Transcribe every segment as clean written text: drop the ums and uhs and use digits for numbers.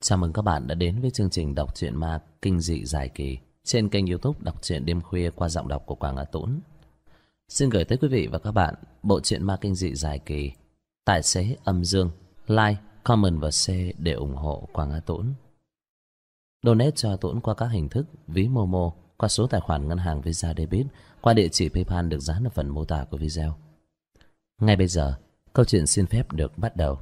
Chào mừng các bạn đã đến với chương trình đọc truyện ma kinh dị dài kỳ trên kênh YouTube Đọc truyện đêm khuya qua giọng đọc của Quảng Á Tũng. Xin gửi tới quý vị và các bạn bộ truyện ma kinh dị dài kỳ Tài xế âm dương. Like, comment và share để ủng hộ Quảng Á Tũng. Donate cho Tũng qua các hình thức ví Momo, qua số tài khoản ngân hàng Visa Debit, qua địa chỉ PayPal được dán ở phần mô tả của video. Ngay bây giờ, câu chuyện xin phép được bắt đầu.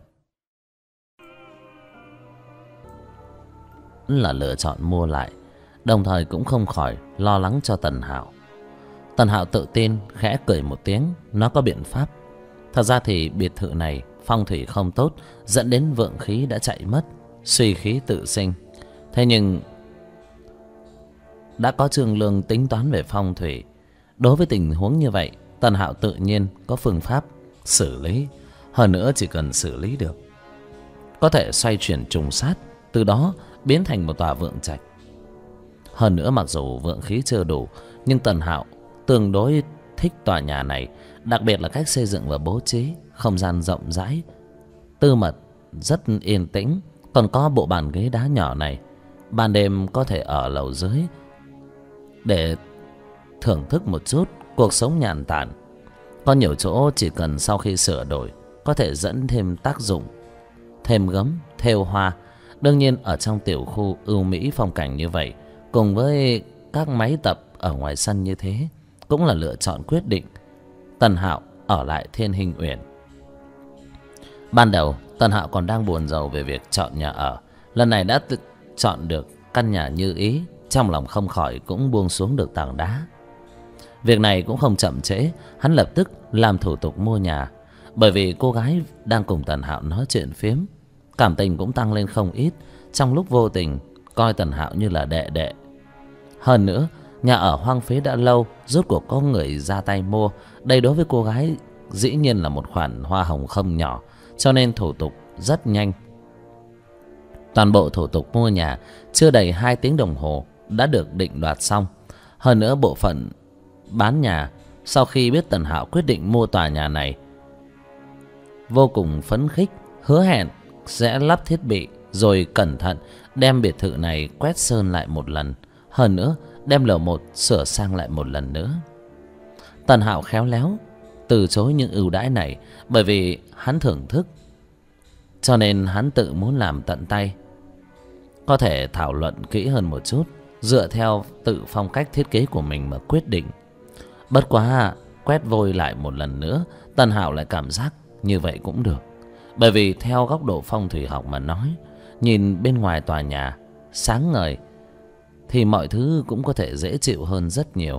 Là lựa chọn mua lại, đồng thời cũng không khỏi lo lắng cho Tần Hạo. Tần Hạo tự tin khẽ cười một tiếng, nó có biện pháp. Thật ra thì biệt thự này phong thủy không tốt, dẫn đến vượng khí đã chạy mất, suy khí tự sinh. Thế nhưng đã có Trương Lương tính toán về phong thủy. Đối với tình huống như vậy, Tần Hạo tự nhiên có phương pháp xử lý. Hơn nữa chỉ cần xử lý được, có thể xoay chuyển trùng sát, từ đó biến thành một tòa vượng trạch. Hơn nữa mặc dù vượng khí chưa đủ, nhưng Tần Hạo tương đối thích tòa nhà này, đặc biệt là cách xây dựng và bố trí, không gian rộng rãi, tư mật, rất yên tĩnh. Còn có bộ bàn ghế đá nhỏ này, ban đêm có thể ở lầu dưới để thưởng thức một chút cuộc sống nhàn tản. Có nhiều chỗ chỉ cần sau khi sửa đổi có thể dẫn thêm tác dụng, thêm gấm, thêu hoa. Đương nhiên ở trong tiểu khu ưu mỹ phong cảnh như vậy, cùng với các máy tập ở ngoài sân như thế, cũng là lựa chọn quyết định. Tần Hạo ở lại Thiên Hình Uyển. Ban đầu Tần Hạo còn đang buồn rầu về việc chọn nhà ở, lần này đã chọn được căn nhà như ý, trong lòng không khỏi cũng buông xuống được tảng đá. Việc này cũng không chậm trễ, hắn lập tức làm thủ tục mua nhà. Bởi vì cô gái đang cùng Tần Hạo nói chuyện phiếm, cảm tình cũng tăng lên không ít, trong lúc vô tình coi Tần Hạo như là đệ đệ. Hơn nữa nhà ở hoang phế đã lâu, rốt cuộc có người ra tay mua. Đây đối với cô gái dĩ nhiên là một khoản hoa hồng không nhỏ, cho nên thủ tục rất nhanh. Toàn bộ thủ tục mua nhà chưa đầy 2 tiếng đồng hồ đã được định đoạt xong. Hơn nữa bộ phận bán nhà sau khi biết Tần Hạo quyết định mua tòa nhà này, vô cùng phấn khích, hứa hẹn sẽ lắp thiết bị rồi cẩn thận đem biệt thự này quét sơn lại một lần. Hơn nữa đem lầu 1 sửa sang lại một lần nữa. Tần Hạo khéo léo từ chối những ưu đãi này, bởi vì hắn thưởng thức, cho nên hắn tự muốn làm tận tay. Có thể thảo luận kỹ hơn một chút, dựa theo tự phong cách thiết kế của mình mà quyết định. Bất quá quét vôi lại một lần nữa, Tần Hạo lại cảm giác như vậy cũng được. Bởi vì theo góc độ phong thủy học mà nói, nhìn bên ngoài tòa nhà sáng ngời thì mọi thứ cũng có thể dễ chịu hơn rất nhiều.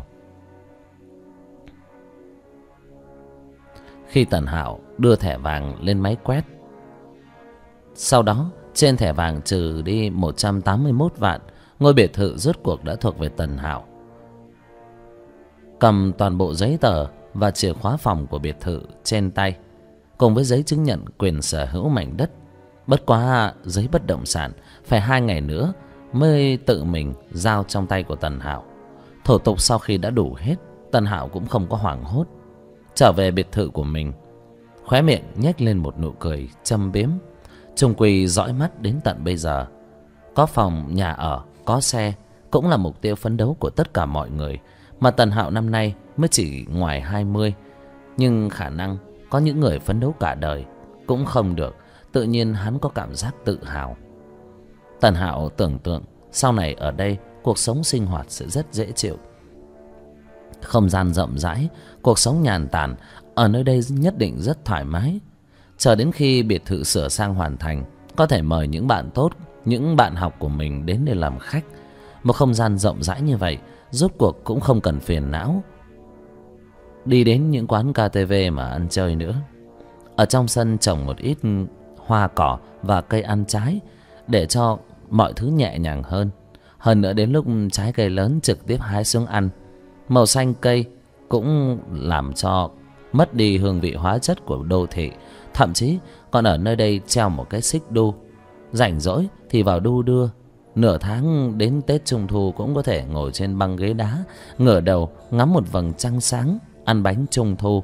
Khi Tần Hạo đưa thẻ vàng lên máy quét, sau đó trên thẻ vàng trừ đi 181 vạn, ngôi biệt thự rốt cuộc đã thuộc về Tần Hạo. Cầm toàn bộ giấy tờ và chìa khóa phòng của biệt thự trên tay, cùng với giấy chứng nhận quyền sở hữu mảnh đất. Bất quá giấy bất động sản phải 2 ngày nữa mới tự mình giao trong tay của Tần Hạo. Thủ tục sau khi đã đủ hết, Tần Hạo cũng không có hoảng hốt. Trở về biệt thự của mình, khóe miệng nhếch lên một nụ cười châm biếm. Chung quy dõi mắt đến tận bây giờ, có phòng, nhà ở, có xe cũng là mục tiêu phấn đấu của tất cả mọi người. Mà Tần Hạo năm nay mới chỉ ngoài 20, nhưng khả năng có những người phấn đấu cả đời cũng không được. Tự nhiên hắn có cảm giác tự hào. Tần Hạo tưởng tượng sau này ở đây cuộc sống sinh hoạt sẽ rất dễ chịu, không gian rộng rãi, cuộc sống nhàn tản ở nơi đây nhất định rất thoải mái. Chờ đến khi biệt thự sửa sang hoàn thành, có thể mời những bạn tốt, những bạn học của mình đến để làm khách. Một không gian rộng rãi như vậy, rốt cuộc cũng không cần phiền não đi đến những quán KTV mà ăn chơi nữa. Ở trong sân trồng một ít hoa cỏ và cây ăn trái để cho mọi thứ nhẹ nhàng hơn. Hơn nữa đến lúc trái cây lớn trực tiếp hái xuống ăn. Màu xanh cây cũng làm cho mất đi hương vị hóa chất của đô thị. Thậm chí còn ở nơi đây treo một cái xích đu, rảnh rỗi thì vào đu đưa. Nửa tháng đến Tết Trung Thu cũng có thể ngồi trên băng ghế đá, ngửa đầu ngắm một vầng trăng sáng, ăn bánh Trung Thu.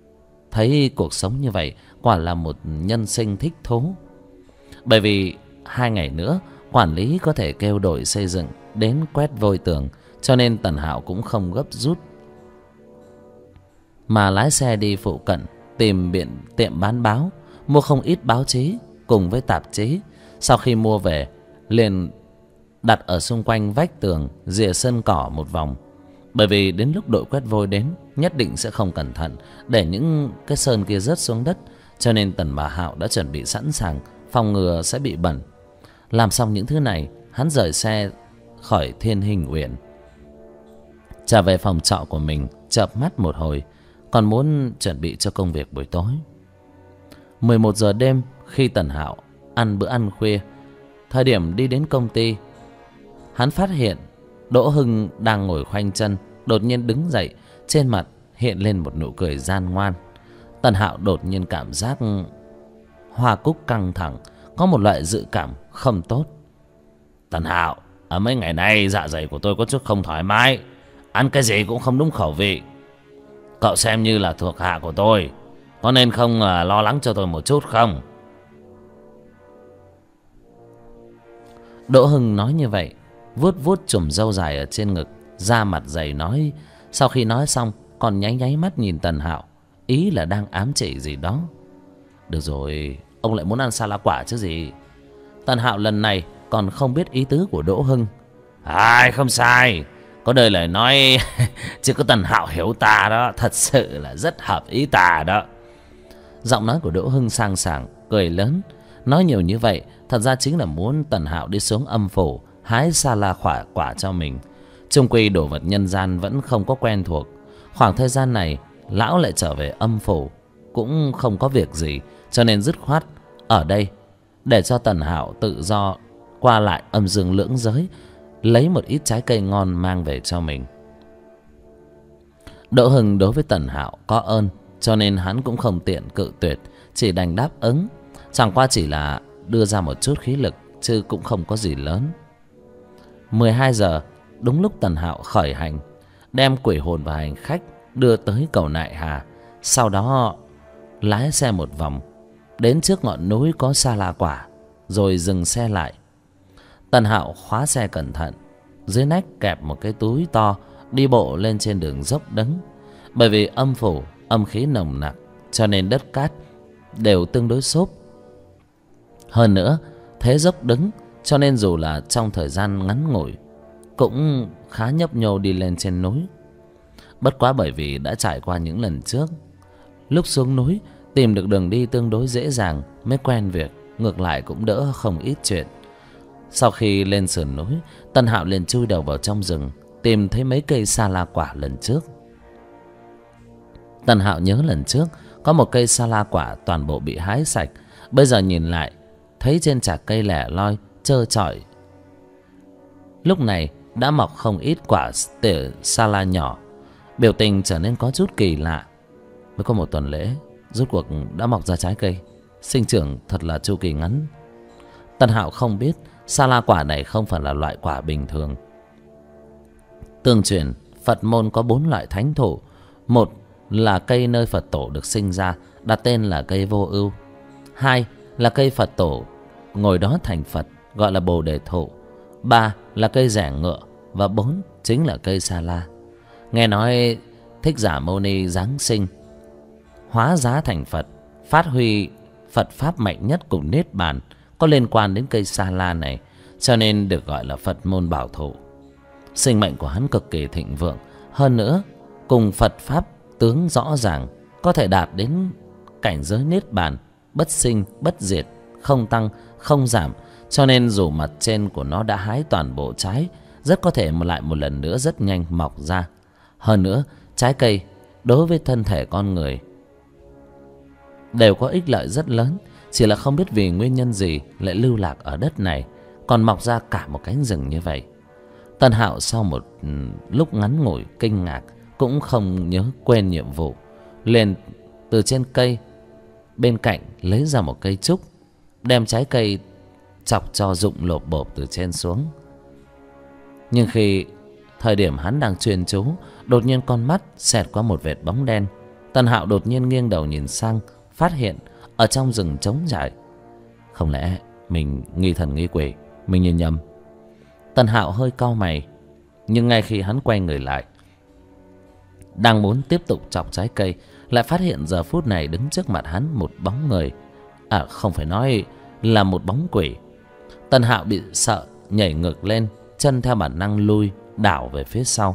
Thấy cuộc sống như vậy quả là một nhân sinh thích thú. Bởi vì 2 ngày nữa quản lý có thể kêu đội xây dựng đến quét vôi tường, cho nên Tần Hạo cũng không gấp rút mà lái xe đi phụ cận tìm tiệm bán báo, mua không ít báo chí cùng với tạp chí. Sau khi mua về liền đặt ở xung quanh vách tường rìa sân cỏ một vòng, bởi vì đến lúc đội quét vôi đến nhất định sẽ không cẩn thận để những cái sơn kia rớt xuống đất, cho nên Tần Bá Hạo đã chuẩn bị sẵn sàng phòng ngừa sẽ bị bẩn. Làm xong những thứ này, hắn rời xe khỏi Thiên Hình Uyển, trở về phòng trọ của mình, chợp mắt một hồi, còn muốn chuẩn bị cho công việc buổi tối. 11 giờ đêm, khi Tần Hạo ăn bữa ăn khuya, thời điểm đi đến công ty, hắn phát hiện Đỗ Hưng đang ngồi khoanh chân, đột nhiên đứng dậy, trên mặt hiện lên một nụ cười gian ngoan. Tần Hạo đột nhiên cảm giác hoa cúc căng thẳng, có một loại dự cảm không tốt. Tần Hạo, ở mấy ngày nay dạ dày của tôi có chút không thoải mái, ăn cái gì cũng không đúng khẩu vị. Cậu xem như là thuộc hạ của tôi, có nên không lo lắng cho tôi một chút không? Đỗ Hưng nói như vậy, vuốt vuốt chùm râu dài ở trên ngực, da mặt dày nói. Sau khi nói xong còn nháy nháy mắt nhìn Tần Hạo, ý là đang ám chỉ gì đó. Được rồi, ông lại muốn ăn sa la quả chứ gì. Tần Hạo lần này còn không biết ý tứ của Đỗ Hưng. Ai, không sai, có đời lời nói chứ có Tần Hạo hiểu ta đó, thật sự là rất hợp ý ta đó. Giọng nói của Đỗ Hưng sang sảng, cười lớn. Nói nhiều như vậy thật ra chính là muốn Tần Hạo đi xuống âm phủ hái sa la quả cho mình. Chung quy đồ vật nhân gian vẫn không có quen thuộc. Khoảng thời gian này lão lại trở về âm phủ cũng không có việc gì, cho nên dứt khoát ở đây để cho Tần Hạo tự do qua lại âm dương lưỡng giới, lấy một ít trái cây ngon mang về cho mình. Đỗ Hưng đối với Tần Hạo có ơn, cho nên hắn cũng không tiện cự tuyệt, chỉ đành đáp ứng. Chẳng qua chỉ là đưa ra một chút khí lực, chứ cũng không có gì lớn. 12 giờ, đúng lúc Tần Hạo khởi hành, đem quỷ hồn và hành khách đưa tới cầu Nại Hà. Sau đó lái xe một vòng đến trước ngọn núi có sa la quả, rồi dừng xe lại. Tần Hạo khóa xe cẩn thận, dưới nách kẹp một cái túi to, đi bộ lên trên đường dốc đứng. Bởi vì âm phủ âm khí nồng nặc, cho nên đất cát đều tương đối xốp. Hơn nữa thế dốc đứng, cho nên dù là trong thời gian ngắn ngủi cũng khá nhấp nhô đi lên trên núi. Bất quá bởi vì đã trải qua những lần trước, lúc xuống núi tìm được đường đi tương đối dễ dàng, mới quen việc, ngược lại cũng đỡ không ít chuyện. Sau khi lên sườn núi, Tần Hạo liền chui đầu vào trong rừng, tìm thấy mấy cây sa la quả lần trước. Tần Hạo nhớ lần trước có một cây sa la quả toàn bộ bị hái sạch, bây giờ nhìn lại thấy trên chạc cây lẻ loi trơ trọi, lúc này đã mọc không ít quả tỉa sa la nhỏ. Biểu tình trở nên có chút kỳ lạ. Mới có một tuần lễ, rốt cuộc đã mọc ra trái cây, sinh trưởng thật là chu kỳ ngắn. Tần Hạo không biết sa la quả này không phải là loại quả bình thường. Tương truyền Phật môn có 4 loại thánh thụ. Một là cây nơi Phật tổ được sinh ra, đặt tên là cây Vô Ưu. 2 là cây Phật tổ ngồi đó thành Phật, gọi là Bồ Đề thụ. 3 là cây rẻ ngựa, và 4 chính là cây sa la. Nghe nói Thích Giả Mâu Ni giáng sinh, hóa giá thành Phật, phát huy Phật pháp mạnh nhất cùng niết bàn có liên quan đến cây sa la này, cho nên được gọi là Phật môn bảo thụ. Sinh mệnh của hắn cực kỳ thịnh vượng, hơn nữa cùng Phật pháp tướng rõ ràng, có thể đạt đến cảnh giới niết bàn, bất sinh bất diệt, không tăng không giảm. Cho nên dù mặt trên của nó đã hái toàn bộ trái, rất có thể lại một lần nữa rất nhanh mọc ra. Hơn nữa trái cây đối với thân thể con người đều có ích lợi rất lớn, chỉ là không biết vì nguyên nhân gì lại lưu lạc ở đất này, còn mọc ra cả một cánh rừng như vậy. Tần Hạo sau một lúc ngắn ngủi kinh ngạc, cũng không nhớ quên nhiệm vụ, liền từ trên cây bên cạnh lấy ra một cây trúc, đem trái cây chọc cho rụng lộp bộp từ trên xuống. Nhưng khi thời điểm hắn đang chuyên chú, đột nhiên con mắt xẹt qua một vệt bóng đen. Tần Hạo đột nhiên nghiêng đầu nhìn sang, phát hiện ở trong rừng trống trải, không lẽ mình nghi thần nghi quỷ, mình nhìn nhầm. Tần Hạo hơi cau mày, nhưng ngay khi hắn quay người lại, đang muốn tiếp tục chọc trái cây, lại phát hiện giờ phút này đứng trước mặt hắn một bóng người. À, không phải nói là một bóng quỷ. Tần Hạo bị sợ, nhảy ngược lên, chân theo bản năng lui, đảo về phía sau.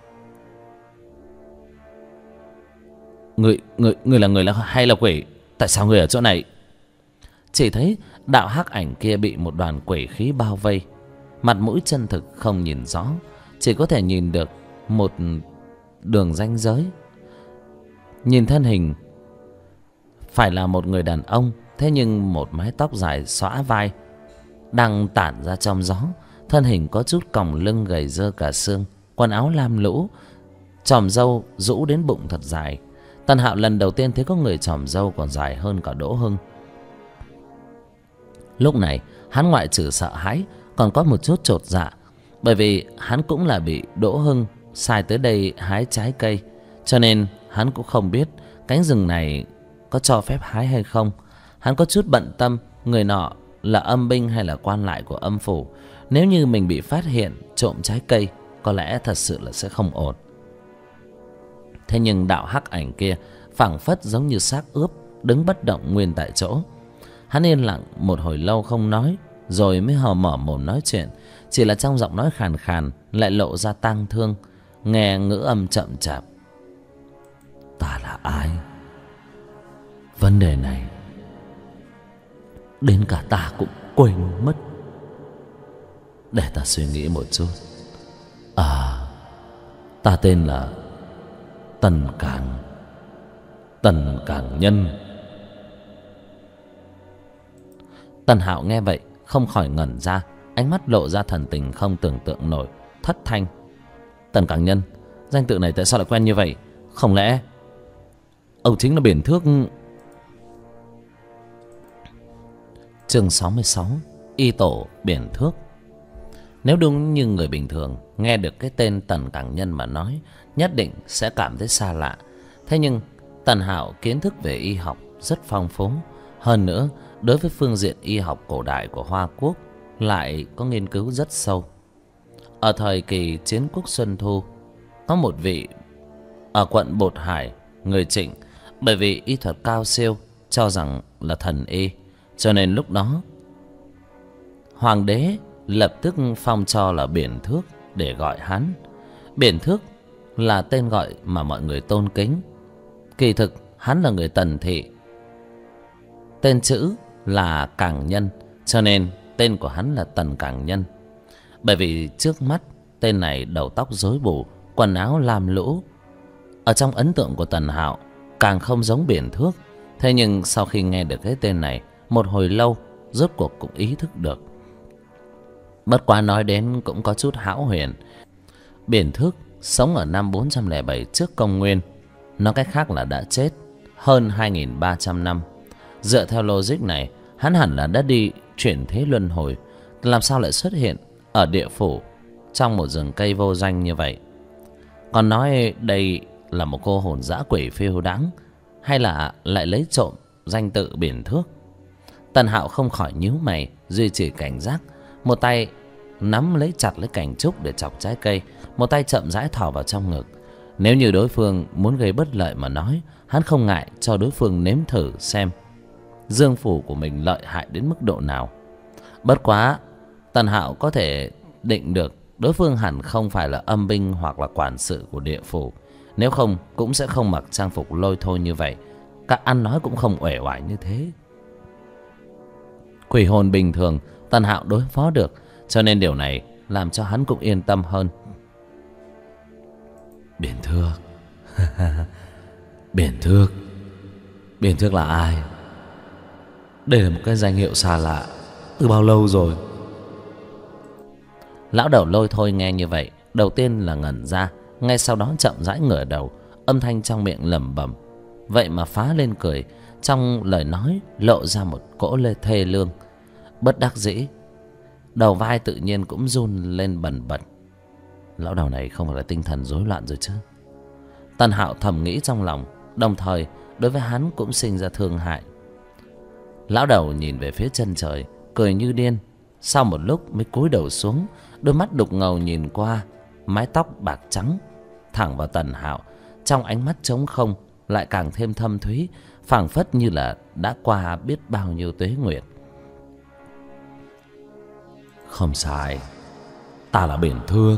Người là người hay là quỷ? Tại sao người ở chỗ này? Chỉ thấy đạo hắc ảnh kia bị một đoàn quỷ khí bao vây, mặt mũi chân thực không nhìn rõ, chỉ có thể nhìn được một đường ranh giới. Nhìn thân hình phải là một người đàn ông, thế nhưng một mái tóc dài xõa vai đang tản ra trong gió. Thân hình có chút còng lưng, gầy rơ cả xương, quần áo lam lũ, chòm râu rũ đến bụng thật dài. Tần Hạo lần đầu tiên thấy có người chòm râu còn dài hơn cả Đỗ Hưng. Lúc này hắn ngoại trừ sợ hãi còn có một chút chột dạ, bởi vì hắn cũng là bị Đỗ Hưng sai tới đây hái trái cây, cho nên hắn cũng không biết cánh rừng này có cho phép hái hay không. Hắn có chút bận tâm người nọ là âm binh hay là quan lại của âm phủ. Nếu như mình bị phát hiện trộm trái cây, có lẽ thật sự là sẽ không ổn. Thế nhưng đạo hắc ảnh kia phảng phất giống như xác ướp, đứng bất động nguyên tại chỗ. Hắn yên lặng một hồi lâu không nói, rồi mới mở mồm nói chuyện. Chỉ là trong giọng nói khàn khàn lại lộ ra tang thương, nghe ngữ âm chậm chạp. Ta là ai? Vấn đề này đến cả ta cũng quên mất. Để ta suy nghĩ một chút. À, ta tên là Tần Cảng Nhân. Tần Hạo nghe vậy không khỏi ngẩn ra, ánh mắt lộ ra thần tình không tưởng tượng nổi, thất thanh. Tần Cảng Nhân, danh tự này tại sao lại quen như vậy? Không lẽ ông chính là Biển Thước? Chương 66, Y Tổ Biển Thước. Nếu đúng như người bình thường nghe được cái tên Tần Cảng Nhân mà nói, nhất định sẽ cảm thấy xa lạ. Thế nhưng Tần Hạo kiến thức về y học rất phong phú, hơn nữa đối với phương diện y học cổ đại của Hoa Quốc lại có nghiên cứu rất sâu. Ở thời kỳ chiến quốc Xuân Thu, có một vị ở quận Bột Hải, người Trịnh, bởi vì y thuật cao siêu, cho rằng là thần y, cho nên lúc đó hoàng đế lập tức phong cho là Biển Thước để gọi hắn. Biển Thước là tên gọi mà mọi người tôn kính. Kỳ thực hắn là người Tần thị, tên chữ là Cảng Nhân, cho nên tên của hắn là Tần Cảng Nhân. Bởi vì trước mắt tên này đầu tóc rối bù, quần áo lam lũ, ở trong ấn tượng của Tần Hạo càng không giống Biển Thước. Thế nhưng sau khi nghe được cái tên này một hồi lâu, rốt cuộc cũng ý thức được. Bất quá nói đến cũng có chút hão huyền. Biển Thước sống ở năm 407 trước công nguyên, nói cách khác là đã chết hơn 2.300 năm. Dựa theo logic này, hắn hẳn là đã đi chuyển thế luân hồi, làm sao lại xuất hiện ở địa phủ trong một rừng cây vô danh như vậy? Còn nói đây là một cô hồn dã quỷ phiêu đáng, hay là lại lấy trộm danh tự Biển Thước? Tần Hạo không khỏi nhíu mày, duy trì cảnh giác, một tay nắm lấy chặt lấy cành trúc để chọc trái cây, một tay chậm rãi thò vào trong ngực. Nếu như đối phương muốn gây bất lợi mà nói, hắn không ngại cho đối phương nếm thử xem dương phủ của mình lợi hại đến mức độ nào. Bất quá Tần Hạo có thể định được đối phương hẳn không phải là âm binh hoặc là quản sự của địa phủ, nếu không cũng sẽ không mặc trang phục lôi thôi như vậy, các ăn nói cũng không uể oải như thế. Quỷ hồn bình thường Tần Hạo đối phó được, cho nên điều này làm cho hắn cũng yên tâm hơn. Biển Thước. Biển Thước. Biển Thước là ai? Đây là một cái danh hiệu xa lạ, từ bao lâu rồi? Lão đầu lôi thôi nghe như vậy, đầu tiên là ngẩn ra, ngay sau đó chậm rãi ngửa đầu, âm thanh trong miệng lẩm bẩm, vậy mà phá lên cười. Trong lời nói lộ ra một cỗ thê lương. Bất đắc dĩ, đầu vai tự nhiên cũng run lên bần bật. Lão đầu này không phải là tinh thần rối loạn rồi chứ? Tần Hạo thầm nghĩ trong lòng, đồng thời đối với hắn cũng sinh ra thương hại. Lão đầu nhìn về phía chân trời, cười như điên. Sau một lúc mới cúi đầu xuống, đôi mắt đục ngầu nhìn qua mái tóc bạc trắng thẳng vào Tần Hạo. Trong ánh mắt trống không lại càng thêm thâm thúy, phảng phất như là đã qua biết bao nhiêu tuế nguyệt. Không sai, ta là Biển Thước.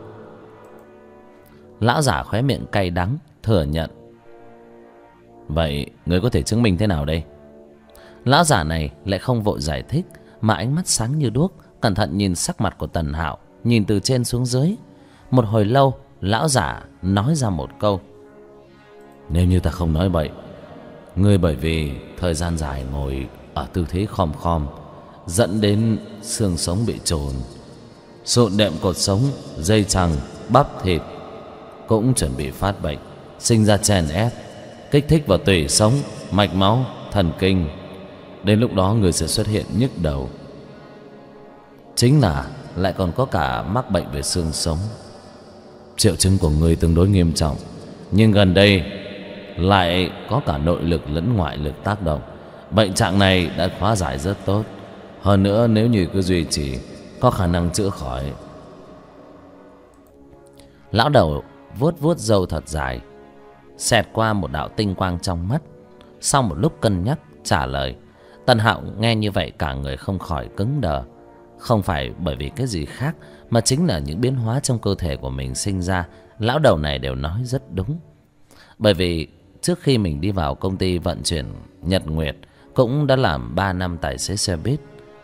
Lão giả khóe miệng cay đắng thừa nhận. Vậy ngươi có thể chứng minh thế nào đây? Lão giả này lại không vội giải thích, mà ánh mắt sáng như đuốc, cẩn thận nhìn sắc mặt của Tần Hạo, nhìn từ trên xuống dưới. Một hồi lâu, lão giả nói ra một câu. Nếu như ta không nói bậy, ngươi bởi vì thời gian dài ngồi ở tư thế khom khom dẫn đến xương sống bị chồn, sụn đệm cột sống, dây chằng, bắp thịt cũng chuẩn bị phát bệnh, sinh ra chèn ép, kích thích vào tủy sống, mạch máu, thần kinh. Đến lúc đó người sẽ xuất hiện nhức đầu, chính là lại còn có cả mắc bệnh về xương sống. Triệu chứng của người tương đối nghiêm trọng, nhưng gần đây lại có cả nội lực lẫn ngoại lực tác động. Bệnh trạng này đã hóa giải rất tốt. Hơn nữa nếu như cứ duy trì, có khả năng chữa khỏi. Lão đầu vuốt vuốt râu thật dài, xẹt qua một đạo tinh quang trong mắt. Sau một lúc cân nhắc trả lời. Tần Hạo nghe như vậy cả người không khỏi cứng đờ. Không phải bởi vì cái gì khác, mà chính là những biến hóa trong cơ thể của mình sinh ra. Lão đầu này đều nói rất đúng. Bởi vì trước khi mình đi vào công ty vận chuyển Nhật Nguyệt, cũng đã làm 3 năm tài xế xe buýt.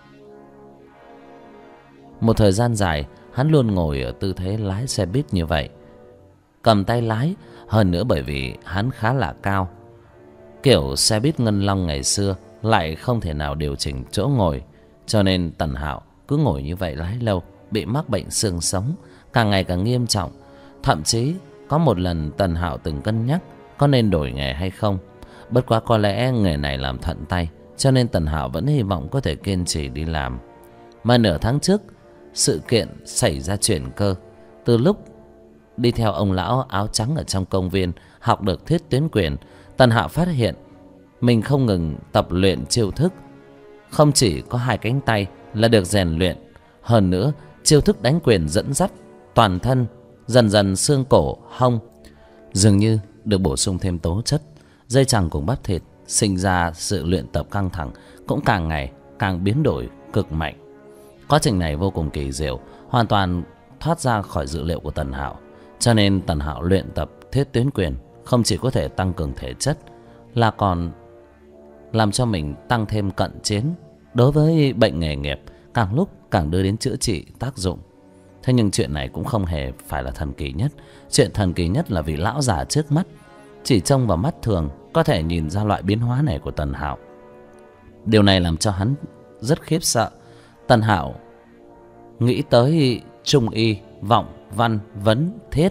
Một thời gian dài hắn luôn ngồi ở tư thế lái xe buýt như vậy, cầm tay lái. Hơn nữa bởi vì hắn khá là cao, kiểu xe buýt Ngân Long ngày xưa lại không thể nào điều chỉnh chỗ ngồi, cho nên Tần Hạo cứ ngồi như vậy lái lâu, bị mắc bệnh xương sống càng ngày càng nghiêm trọng. Thậm chí có một lần Tần Hạo từng cân nhắc có nên đổi nghề hay không. Bất quá có lẽ nghề này làm thận tay, cho nên Tần Hạo vẫn hy vọng có thể kiên trì đi làm. Mà nửa tháng trước, sự kiện xảy ra chuyển cơ. Từ lúc đi theo ông lão áo trắng ở trong công viên học được Thiết Tuyến Quyền, Tần Hạo phát hiện mình không ngừng tập luyện chiêu thức. Không chỉ có 2 cánh tay là được rèn luyện, hơn nữa chiêu thức đánh quyền dẫn dắt toàn thân, dần dần xương cổ, hông dường như được bổ sung thêm tố chất. Dây chằng cùng bắp thịt sinh ra sự luyện tập căng thẳng cũng càng ngày càng biến đổi cực mạnh. Quá trình này vô cùng kỳ diệu, hoàn toàn thoát ra khỏi dự liệu của Tần Hạo. Cho nên Tần Hạo luyện tập Thiết Tuyến Quyền không chỉ có thể tăng cường thể chất, là còn làm cho mình tăng thêm cận chiến. Đối với bệnh nghề nghiệp, càng lúc càng đưa đến chữa trị tác dụng. Thế nhưng chuyện này cũng không hề phải là thần kỳ nhất. Chuyện thần kỳ nhất là vị lão già trước mắt chỉ trông vào mắt thường có thể nhìn ra loại biến hóa này của Tần Hạo. Điều này làm cho hắn rất khiếp sợ. Tần Hạo nghĩ tới trung y, vọng, văn, vấn, thiết.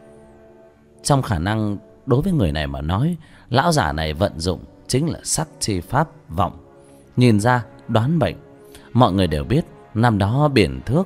Trong khả năng đối với người này mà nói, lão giả này vận dụng chính là sắc chi pháp vọng, nhìn ra đoán bệnh. Mọi người đều biết năm đó Biển Thước,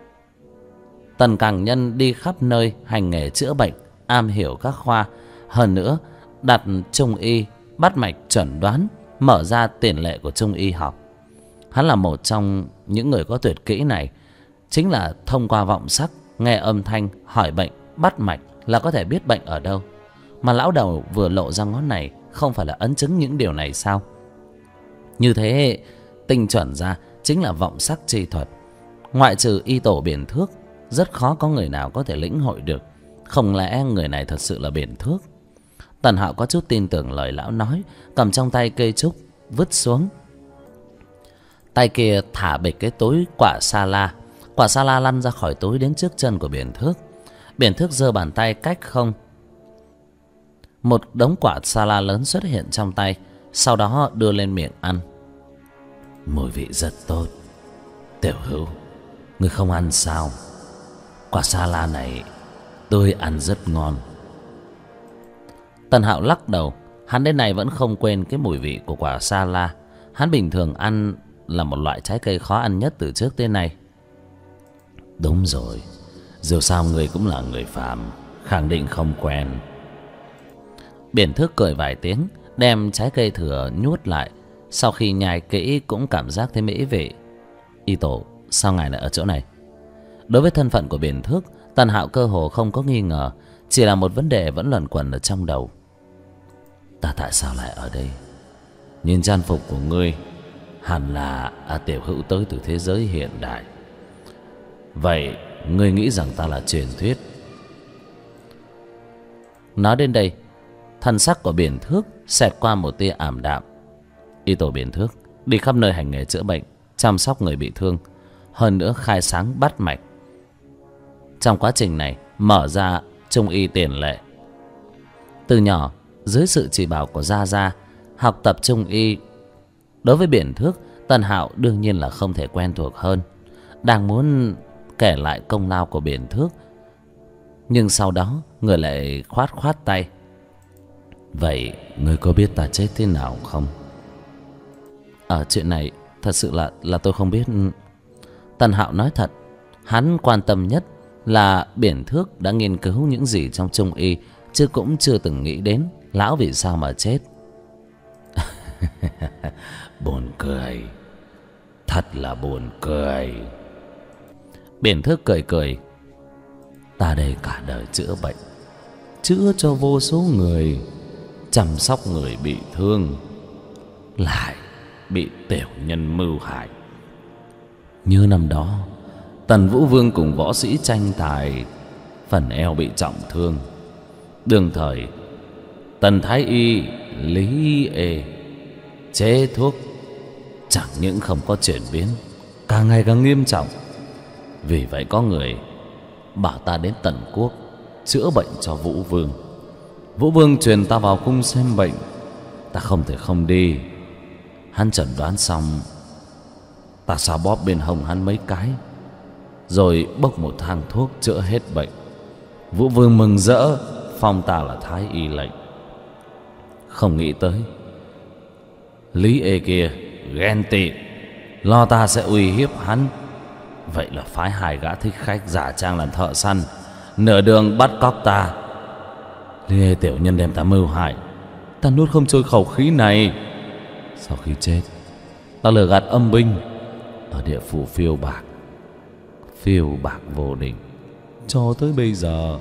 Tần Càng Nhân đi khắp nơi hành nghề chữa bệnh, am hiểu các khoa. Hơn nữa đặt trung y, bắt mạch chẩn đoán, mở ra tiền lệ của trung y học. Hắn là một trong những người có tuyệt kỹ này, chính là thông qua vọng sắc, nghe âm thanh, hỏi bệnh, bắt mạch là có thể biết bệnh ở đâu. Mà lão đầu vừa lộ ra ngón này không phải là ấn chứng những điều này sao? Như thế tinh chuẩn ra chính là vọng sắc chi thuật. Ngoại trừ y tổ Biển Thước, rất khó có người nào có thể lĩnh hội được. Không lẽ người này thật sự là Biển Thước? Tần Hạo có chút tin tưởng lời lão nói, cầm trong tay cây trúc vứt xuống. Tay kia thả bịch cái túi quả sa la. Quả sa la lăn ra khỏi túi đến trước chân của Biển Thước. Biển Thước giơ bàn tay cách không, một đống quả sa la lớn xuất hiện trong tay, sau đó đưa lên miệng ăn. Mùi vị rất tốt. Tiểu hữu, ngươi không ăn sao? Quả sa la này tươi ăn rất ngon. Tần Hạo lắc đầu. Hắn đến nay vẫn không quên cái mùi vị của quả sa la. Hắn bình thường ăn là một loại trái cây khó ăn nhất từ trước tới nay. Đúng rồi, dù sao người cũng là người phàm, khẳng định không quen. Biển Thước cười vài tiếng, đem trái cây thừa nuốt lại. Sau khi nhai kỹ cũng cảm giác thấy mỹ vị. Y tổ, sao ngài lại ở chỗ này? Đối với thân phận của Biển Thước, Tần Hạo cơ hồ không có nghi ngờ, chỉ là một vấn đề vẫn luẩn quẩn ở trong đầu. Ta tại sao lại ở đây? Nhìn trang phục của ngươi, hẳn là tiểu hữu tới từ thế giới hiện đại. Vậy ngươi nghĩ rằng ta là truyền thuyết? Nói đến đây, thân sắc của Biển Thước xẹt qua một tia ảm đạm. Y tổ Biển Thước đi khắp nơi hành nghề chữa bệnh, chăm sóc người bị thương, hơn nữa khai sáng bắt mạch. Trong quá trình này mở ra trung y tiền lệ. Từ nhỏ dưới sự chỉ bảo của Gia Gia học tập trung y. Đối với Biển Thước, Tần Hạo đương nhiên là không thể quen thuộc hơn. Đang muốn kể lại công lao của Biển Thước, nhưng sau đó người lại khoát tay. Vậy ngươi có biết ta chết thế nào không? Chuyện này thật sự là tôi không biết. Tần Hạo nói thật, hắn quan tâm nhất là Biển Thước đã nghiên cứu những gì trong trung y, chứ cũng chưa từng nghĩ đến lão vì sao mà chết. Buồn cười, thật là buồn cười. Biển Thước cười cười. Ta đây cả đời chữa bệnh, chữa cho vô số người, chăm sóc người bị thương, lại bị tiểu nhân mưu hại. Như năm đó Tần Vũ Vương cùng võ sĩ tranh tài, phần eo bị trọng thương. Đương thời Tần Thái Y Lý Ê chế thuốc chẳng những không có chuyển biến, càng ngày càng nghiêm trọng. Vì vậy có người bảo ta đến Tần Quốc chữa bệnh cho Vũ Vương. Vũ Vương truyền ta vào cung xem bệnh, ta không thể không đi. Hắn chẩn đoán xong, ta xào bóp bên hông hắn mấy cái, rồi bốc một thang thuốc chữa hết bệnh. Vũ Vương mừng rỡ phong ta là Thái Y lệnh. Không nghĩ tới Lý Ê kia ghen tị, lo ta sẽ uy hiếp hắn. Vậy là phái 2 gã thích khách giả trang làm thợ săn, nửa đường bắt cóc ta. Lý Ê tiểu nhân đem ta mưu hại, ta nuốt không trôi khẩu khí này. Sau khi chết, ta lừa gạt âm binh ở địa phủ phiêu bạc vô định cho tới bây giờ.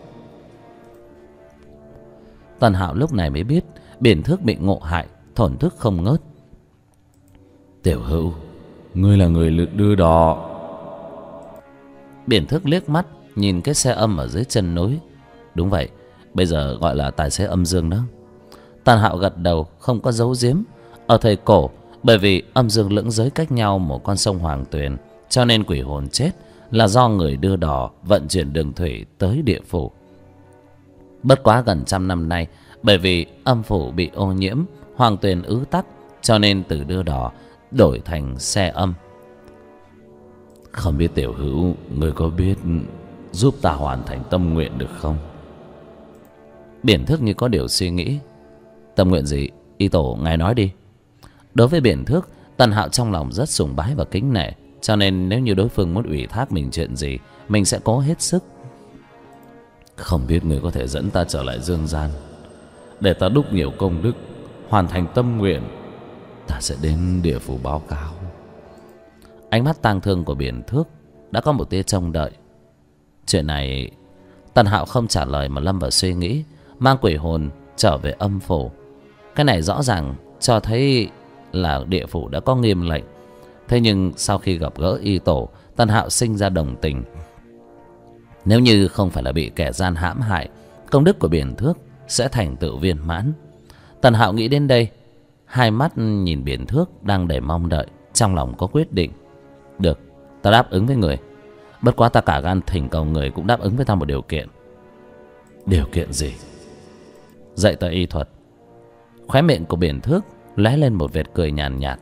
Tần Hạo lúc này mới biết Biển Thước bị ngộ hại, thổn thức không ngớt. Tiểu hữu, ngươi là người đưa đò. Biển Thước liếc mắt nhìn cái xe âm ở dưới chân núi. Đúng vậy, bây giờ gọi là tài xế âm dương đó. Tần Hạo gật đầu, không có giấu giếm. Ở thời cổ, bởi vì âm dương lưỡng giới cách nhau một con sông Hoàng Tuyền, cho nên quỷ hồn chết là do người đưa đò vận chuyển đường thủy tới địa phủ. Bất quá gần 100 năm nay, bởi vì âm phủ bị ô nhiễm, Hoàng Tuyền ứ tắc, cho nên từ đưa đò đổi thành xe âm. Không biết tiểu hữu, người có biết giúp ta hoàn thành tâm nguyện được không? Biển Thước như có điều suy nghĩ. Tâm nguyện gì? Y tổ ngài nói đi. Đối với Biển Thước, Tần Hạo trong lòng rất sùng bái và kính nể, cho nên nếu như đối phương muốn ủy thác mình chuyện gì, mình sẽ cố hết sức. Không biết người có thể dẫn ta trở lại dương gian, để ta đúc nhiều công đức, hoàn thành tâm nguyện, ta sẽ đến địa phủ báo cáo. Ánh mắt tang thương của Biển Thước đã có một tia trông đợi. Chuyện này Tần Hạo không trả lời mà lâm vào suy nghĩ, mang quỷ hồn trở về âm phủ. Cái này rõ ràng cho thấy là địa phủ đã có nghiêm lệnh. Thế nhưng sau khi gặp gỡ Y tổ, Tần Hạo sinh ra đồng tình. Nếu như không phải là bị kẻ gian hãm hại, công đức của Biển Thước sẽ thành tựu viên mãn. Tần Hạo nghĩ đến đây, hai mắt nhìn Biển Thước đang đầy mong đợi, trong lòng có quyết định. Được, ta đáp ứng với người. Bất quá ta cả gan thỉnh cầu người cũng đáp ứng với ta một điều kiện. Điều kiện gì? Dạy ta y thuật. Khóe miệng của Biển Thước lóe lên một vệt cười nhàn nhạt.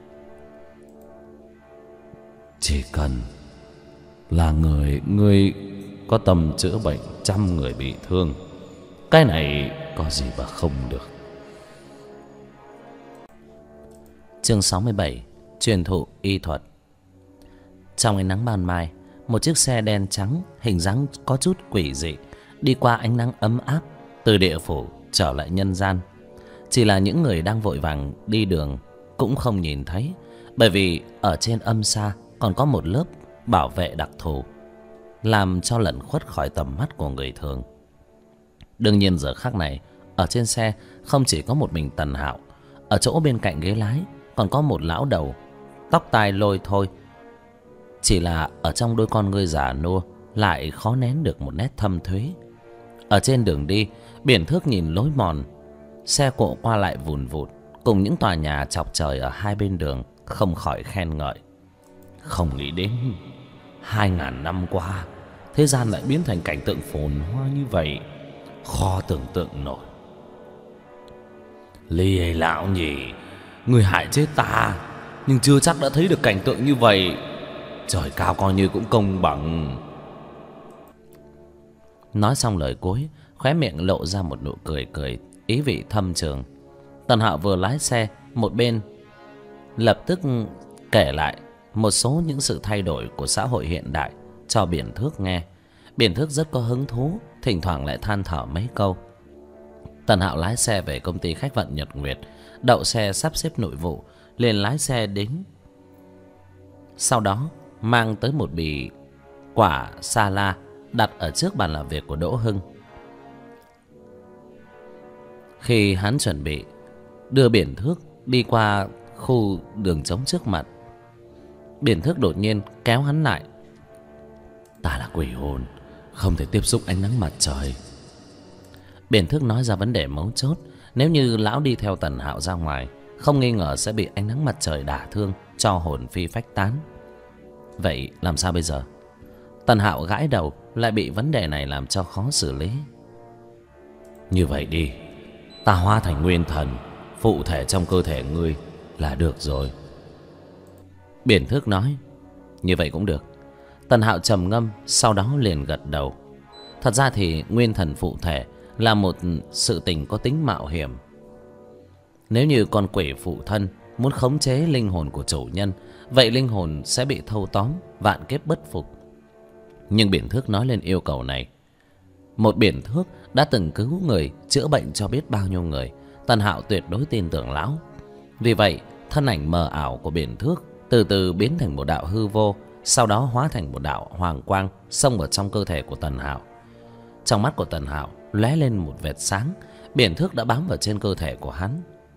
Chỉ cần là người có tâm chữa bệnh 100 người bị thương, cái này có gì mà không được. Chương 67. Truyền thụ y thuật. Trong ánh nắng ban mai, một chiếc xe đen trắng hình dáng có chút quỷ dị đi qua ánh nắng ấm áp từ địa phủ trở lại nhân gian. Chỉ là những người đang vội vàng đi đường cũng không nhìn thấy, bởi vì ở trên âm xa còn có một lớp bảo vệ đặc thù, làm cho lẩn khuất khỏi tầm mắt của người thường. Đương nhiên giờ khắc này, ở trên xe không chỉ có một mình Tần Hạo. Ở chỗ bên cạnh ghế lái còn có một lão đầu, tóc tai lôi thôi. Chỉ là ở trong đôi con ngươi già nua lại khó nén được một nét thâm thúy. Ở trên đường đi, biển thước nhìn lối mòn, xe cộ qua lại vùn vụt, cùng những tòa nhà chọc trời ở hai bên đường, không khỏi khen ngợi. Không nghĩ đến 2000 năm qua, thế gian lại biến thành cảnh tượng phồn hoa như vậy, khó tưởng tượng nổi. Lì lão nhỉ, người hại chết ta, nhưng chưa chắc đã thấy được cảnh tượng như vậy. Trời cao coi như cũng công bằng. Nói xong lời cuối, khóe miệng lộ ra một nụ cười cười ý vị thâm trường. Tần Hạo vừa lái xe, một bên lập tức kể lại một số những sự thay đổi của xã hội hiện đại cho Biển Thước nghe. Biển Thước rất có hứng thú, thỉnh thoảng lại than thở mấy câu. Tần Hạo lái xe về công ty khách vận Nhật Nguyệt, đậu xe sắp xếp nội vụ, liền lái xe đến. Sau đó mang tới một bì quả sa la đặt ở trước bàn làm việc của Đỗ Hưng. Khi hắn chuẩn bị đưa Biển Thước đi qua khu đường trống trước mặt, Biển Thước đột nhiên kéo hắn lại. Ta là quỷ hồn, không thể tiếp xúc ánh nắng mặt trời. Biển Thước nói ra vấn đề mấu chốt. Nếu như lão đi theo Tần Hạo ra ngoài, không nghi ngờ sẽ bị ánh nắng mặt trời đả thương, cho hồn phi phách tán. Vậy làm sao bây giờ? Tần Hạo gãi đầu, lại bị vấn đề này làm cho khó xử lý. Như vậy đi, ta hóa thành nguyên thần, phụ thể trong cơ thể ngươi là được rồi. Biển Thước nói. Như vậy cũng được. Tần Hạo trầm ngâm, sau đó liền gật đầu. Thật ra thì nguyên thần phụ thể là một sự tình có tính mạo hiểm. Nếu như con quỷ phụ thân muốn khống chế linh hồn của chủ nhân, vậy linh hồn sẽ bị thâu tóm, vạn kiếp bất phục. Nhưng Biển Thước nói lên yêu cầu này. Một Biển Thước đã từng cứu người, chữa bệnh cho biết bao nhiêu người. Tần Hạo tuyệt đối tin tưởng lão. Vì vậy, thân ảnh mờ ảo của Biển Thước từ từ biến thành một đạo hư vô, sau đó hóa thành một đạo hoàng quang xông vào trong cơ thể của Tần Hạo. Trong mắt của Tần Hạo lóe lên một vệt sáng. Biển Thước đã bám vào trên cơ thể của hắn.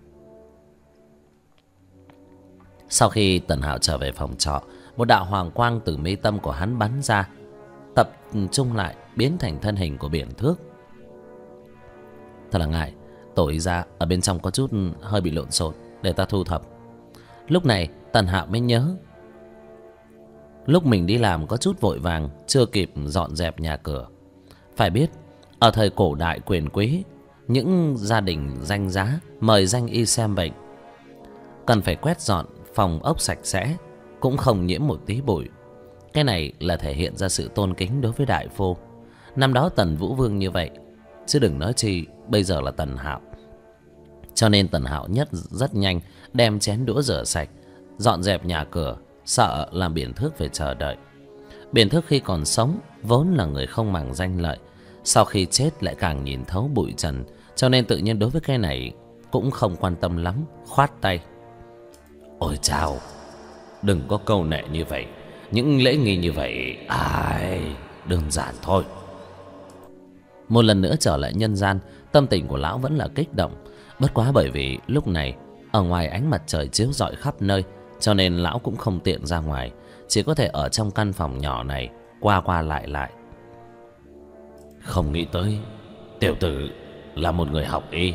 Sau khi Tần Hạo trở về phòng trọ, một đạo hoàng quang từ mi tâm của hắn bắn ra, tập trung lại biến thành thân hình của Biển Thước. Thật là ngại, tổ ý ra ở bên trong có chút hơi bị lộn xộn, để ta thu thập. Lúc này Tần Hạo mới nhớ, lúc mình đi làm có chút vội vàng, chưa kịp dọn dẹp nhà cửa. Phải biết, ở thời cổ đại quyền quý, những gia đình danh giá mời danh y xem bệnh, cần phải quét dọn phòng ốc sạch sẽ, cũng không nhiễm một tí bụi. Cái này là thể hiện ra sự tôn kính đối với đại phu. Năm đó Tần Vũ Vương như vậy, chứ đừng nói chi bây giờ là Tần Hạo. Cho nên Tần Hạo rất nhanh đem chén đũa rửa sạch, dọn dẹp nhà cửa, sợ làm Biển Thước phải chờ đợi. Biển Thước khi còn sống vốn là người không màng danh lợi, sau khi chết lại càng nhìn thấu bụi trần, cho nên tự nhiên đối với cái này cũng không quan tâm lắm, khoát tay. Ôi chào, đừng có câu nệ như vậy, những lễ nghi như vậy đơn giản thôi. Một lần nữa trở lại nhân gian, tâm tình của lão vẫn là kích động. Bất quá bởi vì lúc này ở ngoài ánh mặt trời chiếu rọi khắp nơi, cho nên lão cũng không tiện ra ngoài, chỉ có thể ở trong căn phòng nhỏ này qua qua lại lại. Không nghĩ tới tiểu tử là một người học y.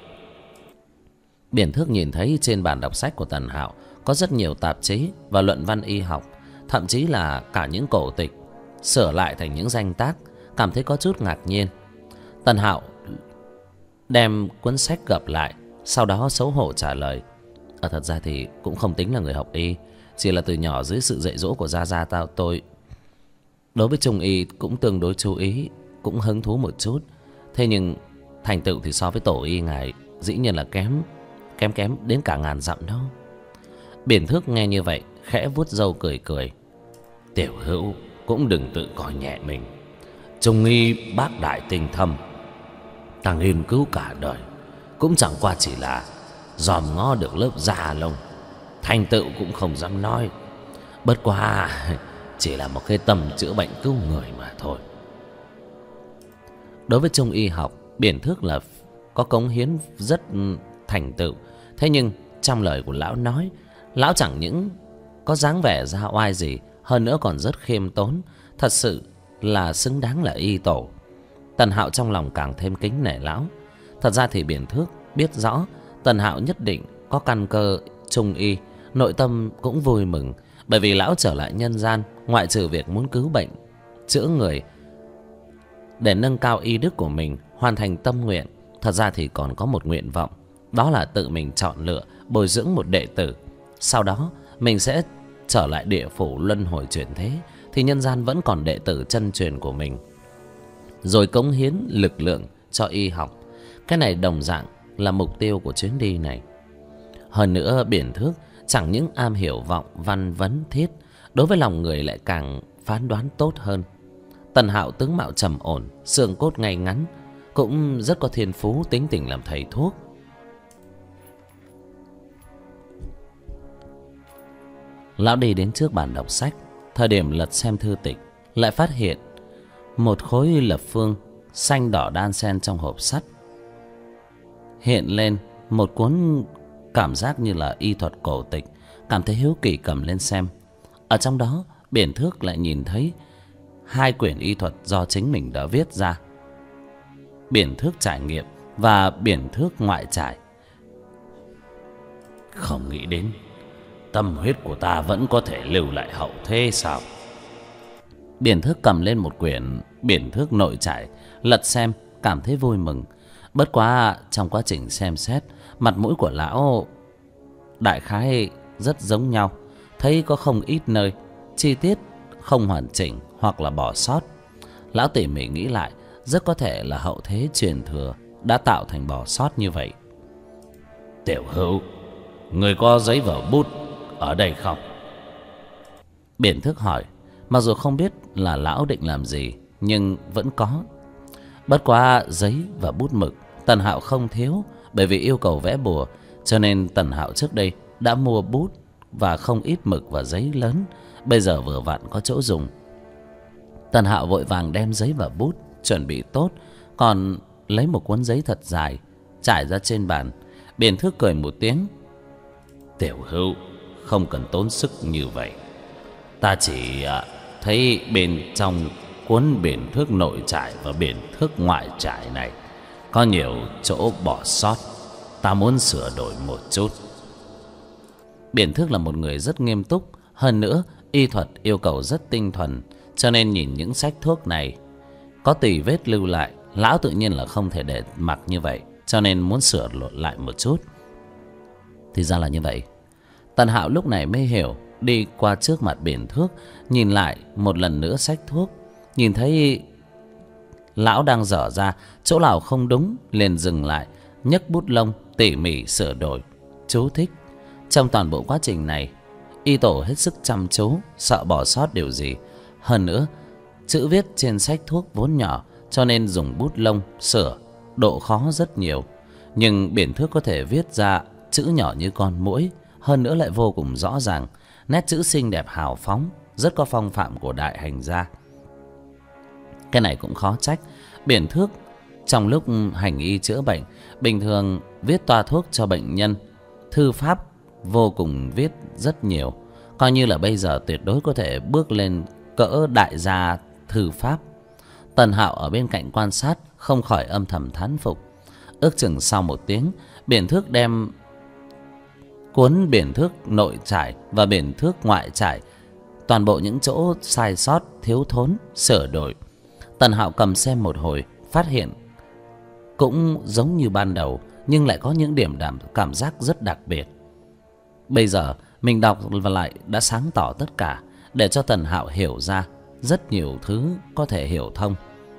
Biển Thước nhìn thấy trên bàn đọc sách của Tần Hạo có rất nhiều tạp chí và luận văn y học, thậm chí là cả những cổ tịch sửa lại thành những danh tác, cảm thấy có chút ngạc nhiên. Tần Hạo đem cuốn sách gập lại, sau đó xấu hổ trả lời. Thật ra thì cũng không tính là người học y, chỉ là từ nhỏ dưới sự dạy dỗ của gia gia tôi đối với trung y cũng tương đối chú ý, cũng hứng thú một chút. Thế nhưng thành tựu thì so với tổ y ngài dĩ nhiên là kém đến cả ngàn dặm đâu. Biển Thước nghe như vậy khẽ vuốt râu cười cười. Tiểu hữu cũng đừng tự coi nhẹ mình. Trung y bác đại tinh thâm, ta nghiên cứu cả đời cũng chẳng qua chỉ là dòm ngó được lớp da lông, thành tựu cũng không dám nói. Bất quá chỉ là một cái tâm chữa bệnh cứu người mà thôi. Đối với Trung y học, Biển Thước là có cống hiến rất thành tựu. Thế nhưng trong lời của lão nói, lão chẳng những có dáng vẻ ra oai gì, hơn nữa còn rất khiêm tốn, thật sự là xứng đáng là y tổ. Tần Hạo trong lòng càng thêm kính nể lão. Thật ra thì Biển Thước biết rõ Tần Hạo nhất định có căn cơ trung y, nội tâm cũng vui mừng, bởi vì lão trở lại nhân gian, ngoại trừ việc muốn cứu bệnh chữa người để nâng cao y đức của mình, hoàn thành tâm nguyện, thật ra thì còn có một nguyện vọng, đó là tự mình chọn lựa bồi dưỡng một đệ tử. Sau đó mình sẽ trở lại địa phủ luân hồi chuyển thế, thì nhân gian vẫn còn đệ tử chân truyền của mình, rồi cống hiến lực lượng cho y học. Cái này đồng dạng là mục tiêu của chuyến đi này. Hơn nữa Biển Thước chẳng những am hiểu vọng văn vấn thiết, đối với lòng người lại càng phán đoán tốt hơn. Tần Hạo tướng mạo trầm ổn, xương cốt ngay ngắn, cũng rất có thiên phú, tính tình làm thầy thuốc. Lão đi đến trước bàn đọc sách, thời điểm lật xem thư tịch, lại phát hiện một khối lập phương xanh đỏ đan xen trong hộp sắt. Hiện lên một cuốn cảm giác như là y thuật cổ tịch, cảm thấy hiếu kỳ cầm lên xem. Ở trong đó Biển Thước lại nhìn thấy 2 quyển y thuật do chính mình đã viết ra: Biển Thước trải nghiệm và Biển Thước ngoại trải. Không nghĩ đến tâm huyết của ta vẫn có thể lưu lại hậu thế sao? Biển Thước cầm lên một quyển Biển Thước nội trải, lật xem, cảm thấy vui mừng. Bất quá trong quá trình xem xét, mặt mũi của lão đại khái rất giống nhau, thấy có không ít nơi chi tiết không hoàn chỉnh hoặc là bỏ sót. Lão tỉ mỉ nghĩ lại, rất có thể là hậu thế truyền thừa đã tạo thành bỏ sót như vậy. Tiểu Hữu, người có giấy vở bút ở đây không? Biển Thước hỏi, mặc dù không biết là lão định làm gì, nhưng vẫn có. Bất quá giấy và bút mực Tần Hạo không thiếu, bởi vì yêu cầu vẽ bùa, cho nên Tần Hạo trước đây đã mua bút và không ít mực và giấy lớn, bây giờ vừa vặn có chỗ dùng. Tần Hạo vội vàng đem giấy và bút chuẩn bị tốt, còn lấy một cuốn giấy thật dài trải ra trên bàn. Biển Thước cười một tiếng. Tiểu Hữu không cần tốn sức như vậy, ta chỉ thấy bên trong cuốn Biển Thước nội trải và Biển Thước ngoại trải này có nhiều chỗ bỏ sót, ta muốn sửa đổi một chút. Biển Thước là một người rất nghiêm túc, hơn nữa y thuật yêu cầu rất tinh thuần, cho nên nhìn những sách thuốc này có tì vết lưu lại, lão tự nhiên là không thể để mặc như vậy, cho nên muốn sửa lại một chút. Thì ra là như vậy. Tần Hạo lúc này mới hiểu, đi qua trước mặt Biển Thước, nhìn lại một lần nữa sách thuốc, nhìn thấy lão đang dở ra chỗ nào không đúng, liền dừng lại, nhấc bút lông tỉ mỉ sửa đổi, chú thích. Trong toàn bộ quá trình này, y tổ hết sức chăm chú, sợ bỏ sót điều gì. Hơn nữa, chữ viết trên sách thuốc vốn nhỏ, cho nên dùng bút lông sửa độ khó rất nhiều. Nhưng Biển Thước có thể viết ra chữ nhỏ như con muỗi, hơn nữa lại vô cùng rõ ràng, nét chữ xinh đẹp hào phóng, rất có phong phạm của đại hành gia. Cái này cũng khó trách. Biển Thước trong lúc hành y chữa bệnh, bình thường viết toa thuốc cho bệnh nhân, thư pháp vô cùng viết rất nhiều, coi như là bây giờ tuyệt đối có thể bước lên cỡ đại gia thư pháp. Tần Hạo ở bên cạnh quan sát, không khỏi âm thầm thán phục. Ước chừng sau 1 tiếng, Biển Thước đem cuốn Biển Thước nội trải và Biển Thước ngoại trải, toàn bộ những chỗ sai sót, thiếu thốn, sửa đổi. Tần Hạo cầm xem một hồi, phát hiện cũng giống như ban đầu, nhưng lại có những điểm cảm giác rất đặc biệt. Bây giờ mình đọc và lại đã sáng tỏ tất cả, để cho Tần Hạo hiểu ra rất nhiều thứ có thể hiểu thông.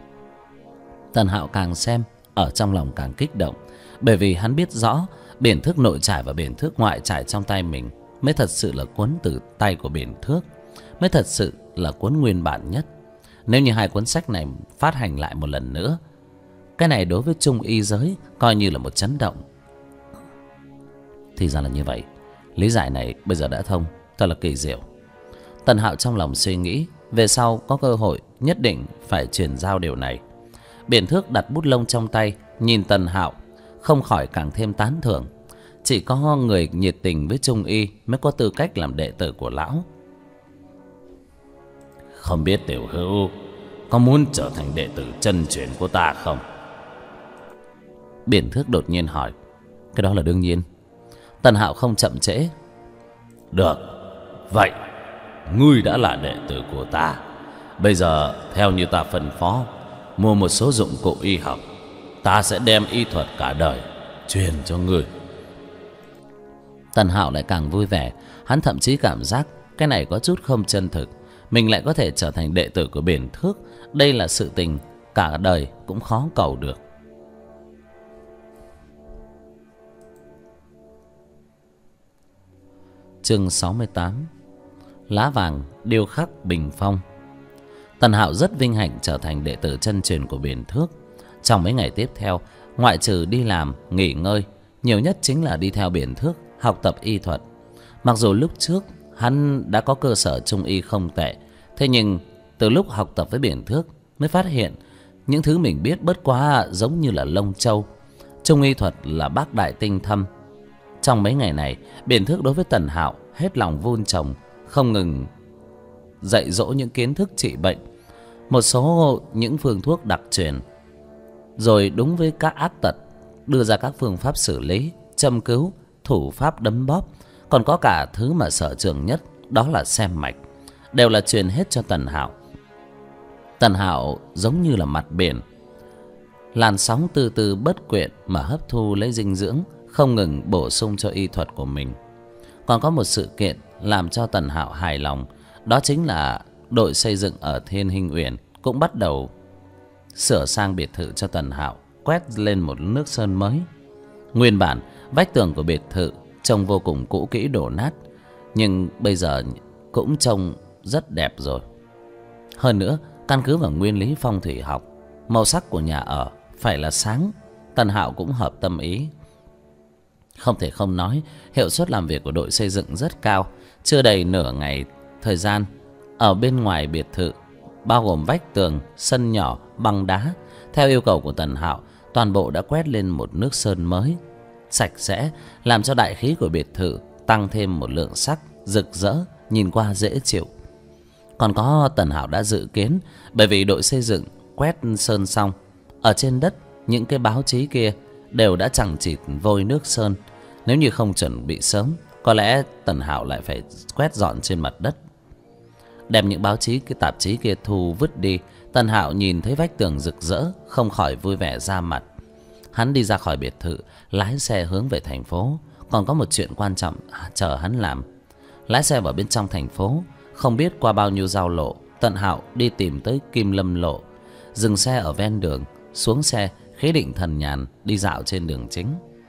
Tần Hạo càng xem, ở trong lòng càng kích động, bởi vì hắn biết rõ Biển Thước nội trải và Biển Thước ngoại trải trong tay mình mới thật sự là cuốn từ tay của Biển Thước, mới thật sự là cuốn nguyên bản nhất. Nếu như 2 cuốn sách này phát hành lại một lần nữa, cái này đối với trung y giới coi như là một chấn động. Thì ra là như vậy. Lý giải này bây giờ đã thông, thật là kỳ diệu. Tần Hạo trong lòng suy nghĩ, về sau có cơ hội nhất định phải chuyển giao điều này. Biển Thước đặt bút lông trong tay, nhìn Tần Hạo, không khỏi càng thêm tán thưởng. Chỉ có người nhiệt tình với trung y mới có tư cách làm đệ tử của lão. Không biết tiểu hữu có muốn trở thành đệ tử chân truyền của ta không? Biển Thước đột nhiên hỏi. Cái đó là đương nhiên. Tần Hạo không chậm trễ. Được, vậy ngươi đã là đệ tử của ta. Bây giờ theo như ta phân phó, mua một số dụng cụ y học. Ta sẽ đem y thuật cả đời truyền cho ngươi. Tần Hạo lại càng vui vẻ. Hắn thậm chí cảm giác cái này có chút không chân thực. Mình lại có thể trở thành đệ tử của Biển Thước. Đây là sự tình cả đời cũng khó cầu được. Chương 68. Lá vàng điêu khắc bình phong. Tần Hạo rất vinh hạnh trở thành đệ tử chân truyền của Biển Thước. Trong mấy ngày tiếp theo, ngoại trừ đi làm, nghỉ ngơi, nhiều nhất chính là đi theo Biển Thước học tập y thuật. Mặc dù lúc trước hắn đã có cơ sở trung y không tệ, thế nhưng từ lúc học tập với Biển Thước mới phát hiện những thứ mình biết bất quá giống như là lông châu. Trung y thuật là bác đại tinh thâm. Trong mấy ngày này, Biển Thước đối với Tần Hạo hết lòng vun trồng, không ngừng dạy dỗ những kiến thức trị bệnh, một số những phương thuốc đặc truyền, rồi đúng với các ác tật đưa ra các phương pháp xử lý, châm cứu, thủ pháp đấm bóp, còn có cả thứ mà sở trường nhất, đó là xem mạch, đều là truyền hết cho Tần Hạo. Tần Hạo giống như là mặt biển, làn sóng từ từ bất quyện mà hấp thu lấy dinh dưỡng, không ngừng bổ sung cho y thuật của mình. Còn có một sự kiện làm cho Tần Hạo hài lòng, đó chính là đội xây dựng ở Thiên Hinh Uyển cũng bắt đầu sửa sang biệt thự cho Tần Hạo, quét lên một nước sơn mới. Nguyên bản vách tường của biệt thự trông vô cùng cũ kỹ đổ nát, nhưng bây giờ cũng trông rất đẹp rồi. Hơn nữa, căn cứ vào nguyên lý phong thủy học, màu sắc của nhà ở phải là sáng. Tần Hạo cũng hợp tâm ý. Không thể không nói, hiệu suất làm việc của đội xây dựng rất cao. Chưa đầy nửa ngày thời gian, ở bên ngoài biệt thự, bao gồm vách tường, sân nhỏ, băng đá, theo yêu cầu của Tần Hạo, toàn bộ đã quét lên một nước sơn mới, sạch sẽ, làm cho đại khí của biệt thự tăng thêm một lượng sắc, rực rỡ, nhìn qua dễ chịu. Còn có Tần Hạo đã dự kiến, bởi vì đội xây dựng quét sơn xong, ở trên đất những cái báo chí kia đều đã chằng chịt vôi nước sơn. Nếu như không chuẩn bị sớm, có lẽ Tần Hạo lại phải quét dọn trên mặt đất. Đem những báo chí, cái tạp chí kia thu vứt đi. Tần Hạo nhìn thấy vách tường rực rỡ, không khỏi vui vẻ ra mặt. Hắn đi ra khỏi biệt thự, lái xe hướng về thành phố. Còn có một chuyện quan trọng chờ hắn làm. Lái xe vào bên trong thành phố, không biết qua bao nhiêu giao lộ, Tần Hạo đi tìm tới Kim Lâm Lộ, dừng xe ở ven đường, xuống xe, khí định thần nhàn đi dạo trên đường chính.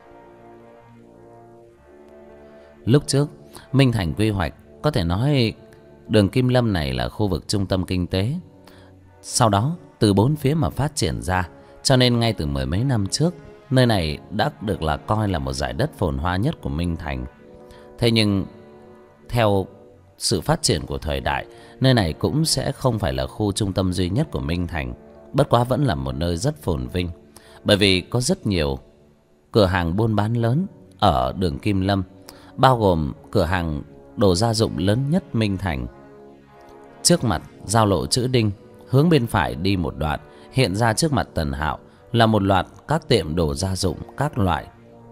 Lúc trước Minh Thành quy hoạch, có thể nói đường Kim Lâm này là khu vực trung tâm kinh tế. Sau đó từ bốn phía mà phát triển ra, cho nên ngay từ mười mấy năm trước, nơi này đã được là coi là một dải đất phồn hoa nhất của Minh Thành. Thế nhưng theo sự phát triển của thời đại, nơi này cũng sẽ không phải là khu trung tâm duy nhất của Minh Thành. Bất quá vẫn là một nơi rất phồn vinh, bởi vì có rất nhiều cửa hàng buôn bán lớn ở đường Kim Lâm, bao gồm cửa hàng đồ gia dụng lớn nhất Minh Thành. Trước mặt giao lộ chữ Đinh, hướng bên phải đi một đoạn, hiện ra trước mặt Tần Hạo là một loạt các tiệm đồ gia dụng các loại,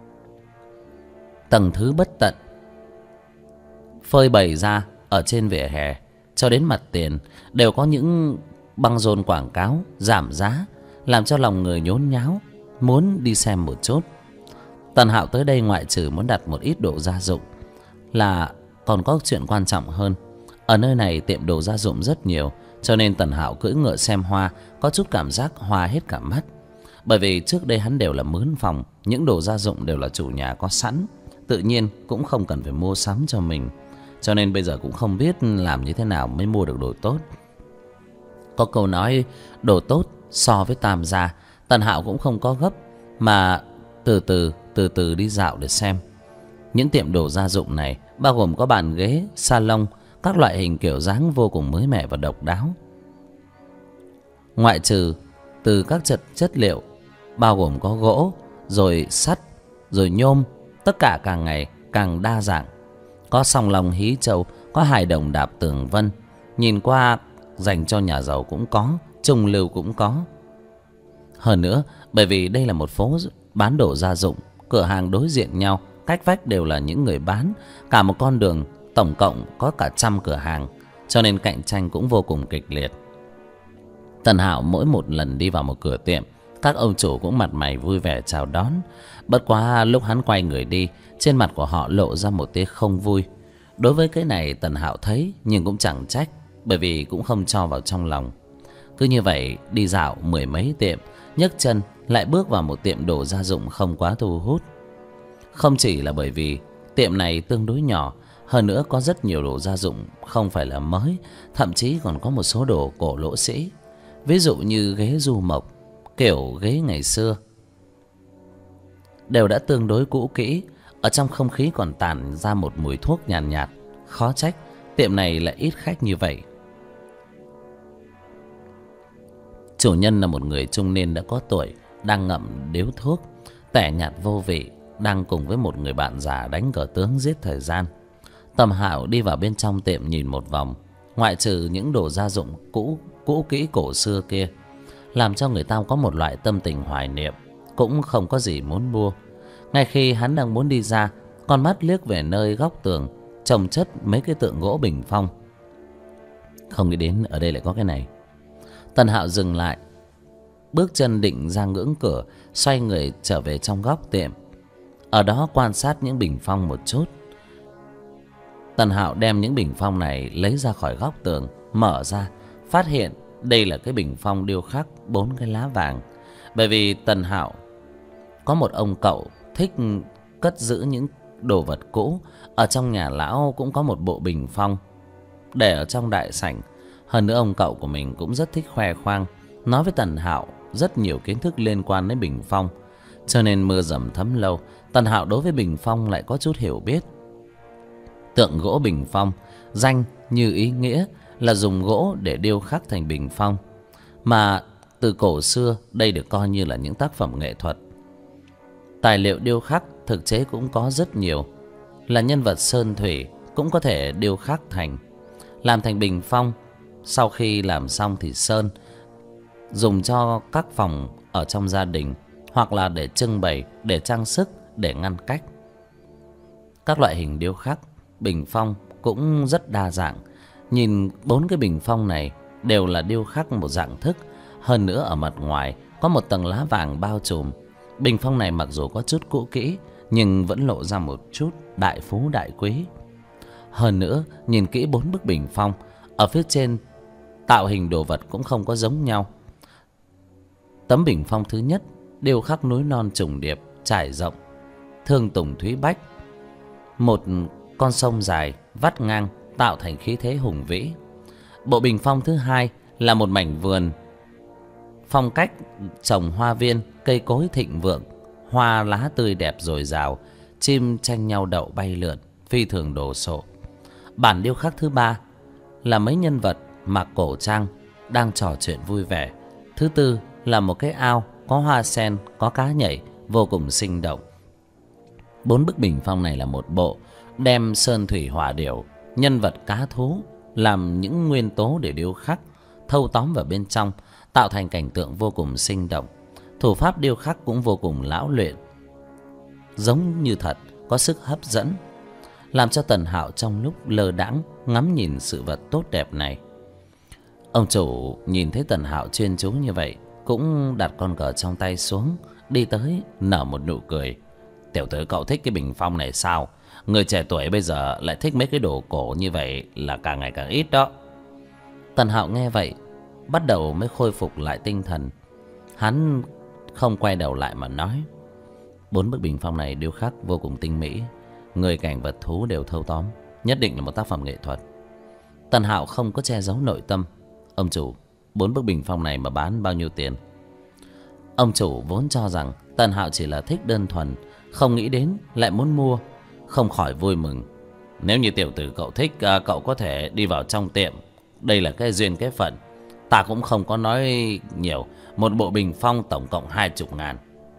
tầng thứ bất tận, phơi bày ra ở trên vỉa hè cho đến mặt tiền đều có những băng rôn quảng cáo giảm giá, làm cho lòng người nhốn nháo, muốn đi xem một chút. Tần Hạo tới đây ngoại trừ muốn đặt một ít đồ gia dụng, là còn có chuyện quan trọng hơn. Ở nơi này tiệm đồ gia dụng rất nhiều, cho nên Tần Hạo cưỡi ngựa xem hoa, có chút cảm giác hoa hết cả mắt. Bởi vì trước đây hắn đều là mướn phòng, những đồ gia dụng đều là chủ nhà có sẵn, tự nhiên cũng không cần phải mua sắm cho mình, cho nên bây giờ cũng không biết làm như thế nào mới mua được đồ tốt. Có câu nói đồ tốt so với tam gia. Tần Hạo cũng không có gấp, mà từ từ đi dạo để xem. Những tiệm đồ gia dụng này bao gồm có bàn ghế, salon, các loại hình kiểu dáng vô cùng mới mẻ và độc đáo. Ngoại trừ từ các chất liệu bao gồm có gỗ, rồi sắt, rồi nhôm, tất cả càng ngày càng đa dạng. Có song long hí châu, có hài đồng đạp tường vân. Nhìn qua dành cho nhà giàu cũng có, trung lưu cũng có. Hơn nữa, bởi vì đây là một phố bán đồ gia dụng, cửa hàng đối diện nhau, cách vách đều là những người bán, cả một con đường tổng cộng có cả 100 cửa hàng, cho nên cạnh tranh cũng vô cùng kịch liệt. Tần Hạo mỗi một lần đi vào một cửa tiệm, các ông chủ cũng mặt mày vui vẻ chào đón. Bất quá lúc hắn quay người đi, trên mặt của họ lộ ra một tia không vui. Đối với cái này Tần Hạo thấy nhưng cũng chẳng trách, bởi vì cũng không cho vào trong lòng. Cứ như vậy đi dạo 10 mấy tiệm, nhấc chân lại bước vào một tiệm đồ gia dụng không quá thu hút. Không chỉ là bởi vì tiệm này tương đối nhỏ, hơn nữa có rất nhiều đồ gia dụng không phải là mới, thậm chí còn có một số đồ cổ lỗ sĩ. Ví dụ như ghế du mộc, kiểu ghế ngày xưa, đều đã tương đối cũ kỹ. Ở trong không khí còn tản ra một mùi thuốc nhàn nhạt. Khó trách tiệm này lại ít khách như vậy. Chủ nhân là một người trung niên đã có tuổi, đang ngậm điếu thuốc, tẻ nhạt vô vị, đang cùng với một người bạn già đánh cờ tướng giết thời gian. Tần Hạo đi vào bên trong tiệm nhìn một vòng, ngoại trừ những đồ gia dụng cũ kỹ cổ xưa kia, làm cho người ta có một loại tâm tình hoài niệm, cũng không có gì muốn mua. Ngay khi hắn đang muốn đi ra, con mắt liếc về nơi góc tường chồng chất mấy cái tượng gỗ bình phong. Không nghĩ đến ở đây lại có cái này. Tần Hạo dừng lại, bước chân định ra ngưỡng cửa, xoay người trở về trong góc tiệm, ở đó quan sát những bình phong một chút. Tần Hạo đem những bình phong này lấy ra khỏi góc tường, mở ra, phát hiện đây là cái bình phong điêu khắc 4 cái lá vàng. Bởi vì Tần Hạo có một ông cậu thích cất giữ những đồ vật cũ. Ở trong nhà lão cũng có một bộ bình phong để ở trong đại sảnh. Hơn nữa ông cậu của mình cũng rất thích khoe khoang, nói với Tần Hạo rất nhiều kiến thức liên quan đến bình phong. Cho nên mưa dầm thấm lâu, Tần Hạo đối với bình phong lại có chút hiểu biết. Tượng gỗ bình phong, danh như ý nghĩa là dùng gỗ để điêu khắc thành bình phong, mà từ cổ xưa đây được coi như là những tác phẩm nghệ thuật. Tài liệu điêu khắc thực chế cũng có rất nhiều, là nhân vật sơn thủy cũng có thể điêu khắc thành, làm thành bình phong. Sau khi làm xong thì sơn, dùng cho các phòng ở trong gia đình, hoặc là để trưng bày, để trang sức, để ngăn cách. Các loại hình điêu khắc bình phong cũng rất đa dạng. Nhìn 4 cái bình phong này đều là điêu khắc một dạng thức. Hơn nữa ở mặt ngoài có một tầng lá vàng bao trùm. Bình phong này mặc dù có chút cũ kỹ, nhưng vẫn lộ ra một chút đại phú đại quý. Hơn nữa nhìn kỹ 4 bức bình phong, ở phía trên tạo hình đồ vật cũng không có giống nhau. Tấm bình phong thứ nhất điêu khắc núi non trùng điệp trải rộng, thương tùng thúy bách, một con sông dài vắt ngang tạo thành khí thế hùng vĩ. Bộ bình phong thứ hai là một mảnh vườn, phong cách trồng hoa viên, cây cối thịnh vượng, hoa lá tươi đẹp dồi dào, chim tranh nhau đậu bay lượn, phi thường đồ sộ. Bản điêu khắc thứ ba là mấy nhân vật mặc cổ trang đang trò chuyện vui vẻ. Thứ tư là một cái ao có hoa sen, có cá nhảy, vô cùng sinh động. 4 bức bình phong này là một bộ, đem sơn thủy hỏa điểu, nhân vật cá thú làm những nguyên tố để điêu khắc, thâu tóm vào bên trong, tạo thành cảnh tượng vô cùng sinh động. Thủ pháp điêu khắc cũng vô cùng lão luyện, giống như thật, có sức hấp dẫn, làm cho Tần Hạo trong lúc lơ đãng ngắm nhìn sự vật tốt đẹp này. Ông chủ nhìn thấy Tần Hạo chuyên chú như vậy, cũng đặt con cờ trong tay xuống, đi tới nở một nụ cười. Tiểu tử cậu thích cái bình phong này sao? Người trẻ tuổi bây giờ lại thích mấy cái đồ cổ như vậy là càng ngày càng ít đó. Tần Hạo nghe vậy bắt đầu mới khôi phục lại tinh thần. Hắn không quay đầu lại mà nói, 4 bức bình phong này điêu khắc vô cùng tinh mỹ, người cảnh vật thú đều thâu tóm, nhất định là một tác phẩm nghệ thuật. Tần Hạo không có che giấu nội tâm. Ông chủ, 4 bức bình phong này mà bán bao nhiêu tiền? Ông chủ vốn cho rằng Tần Hạo chỉ là thích đơn thuần, không nghĩ đến lại muốn mua, không khỏi vui mừng. Nếu như tiểu tử cậu thích, cậu có thể đi vào trong tiệm. Đây là cái duyên cái phận. Ta cũng không có nói nhiều. Một bộ bình phong tổng cộng 20.000.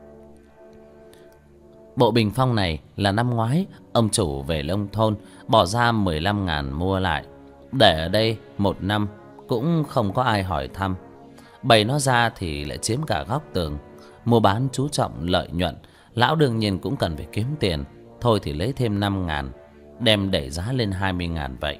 Bộ bình phong này là năm ngoái ông chủ về nông thôn bỏ ra 15.000 mua lại. Để ở đây 1 năm cũng không có ai hỏi thăm. Bày nó ra thì lại chiếm cả góc tường. Mua bán chú trọng lợi nhuận, lão đương nhiên cũng cần phải kiếm tiền. Thôi thì lấy thêm 5.000, đem đẩy giá lên 20.000 vậy.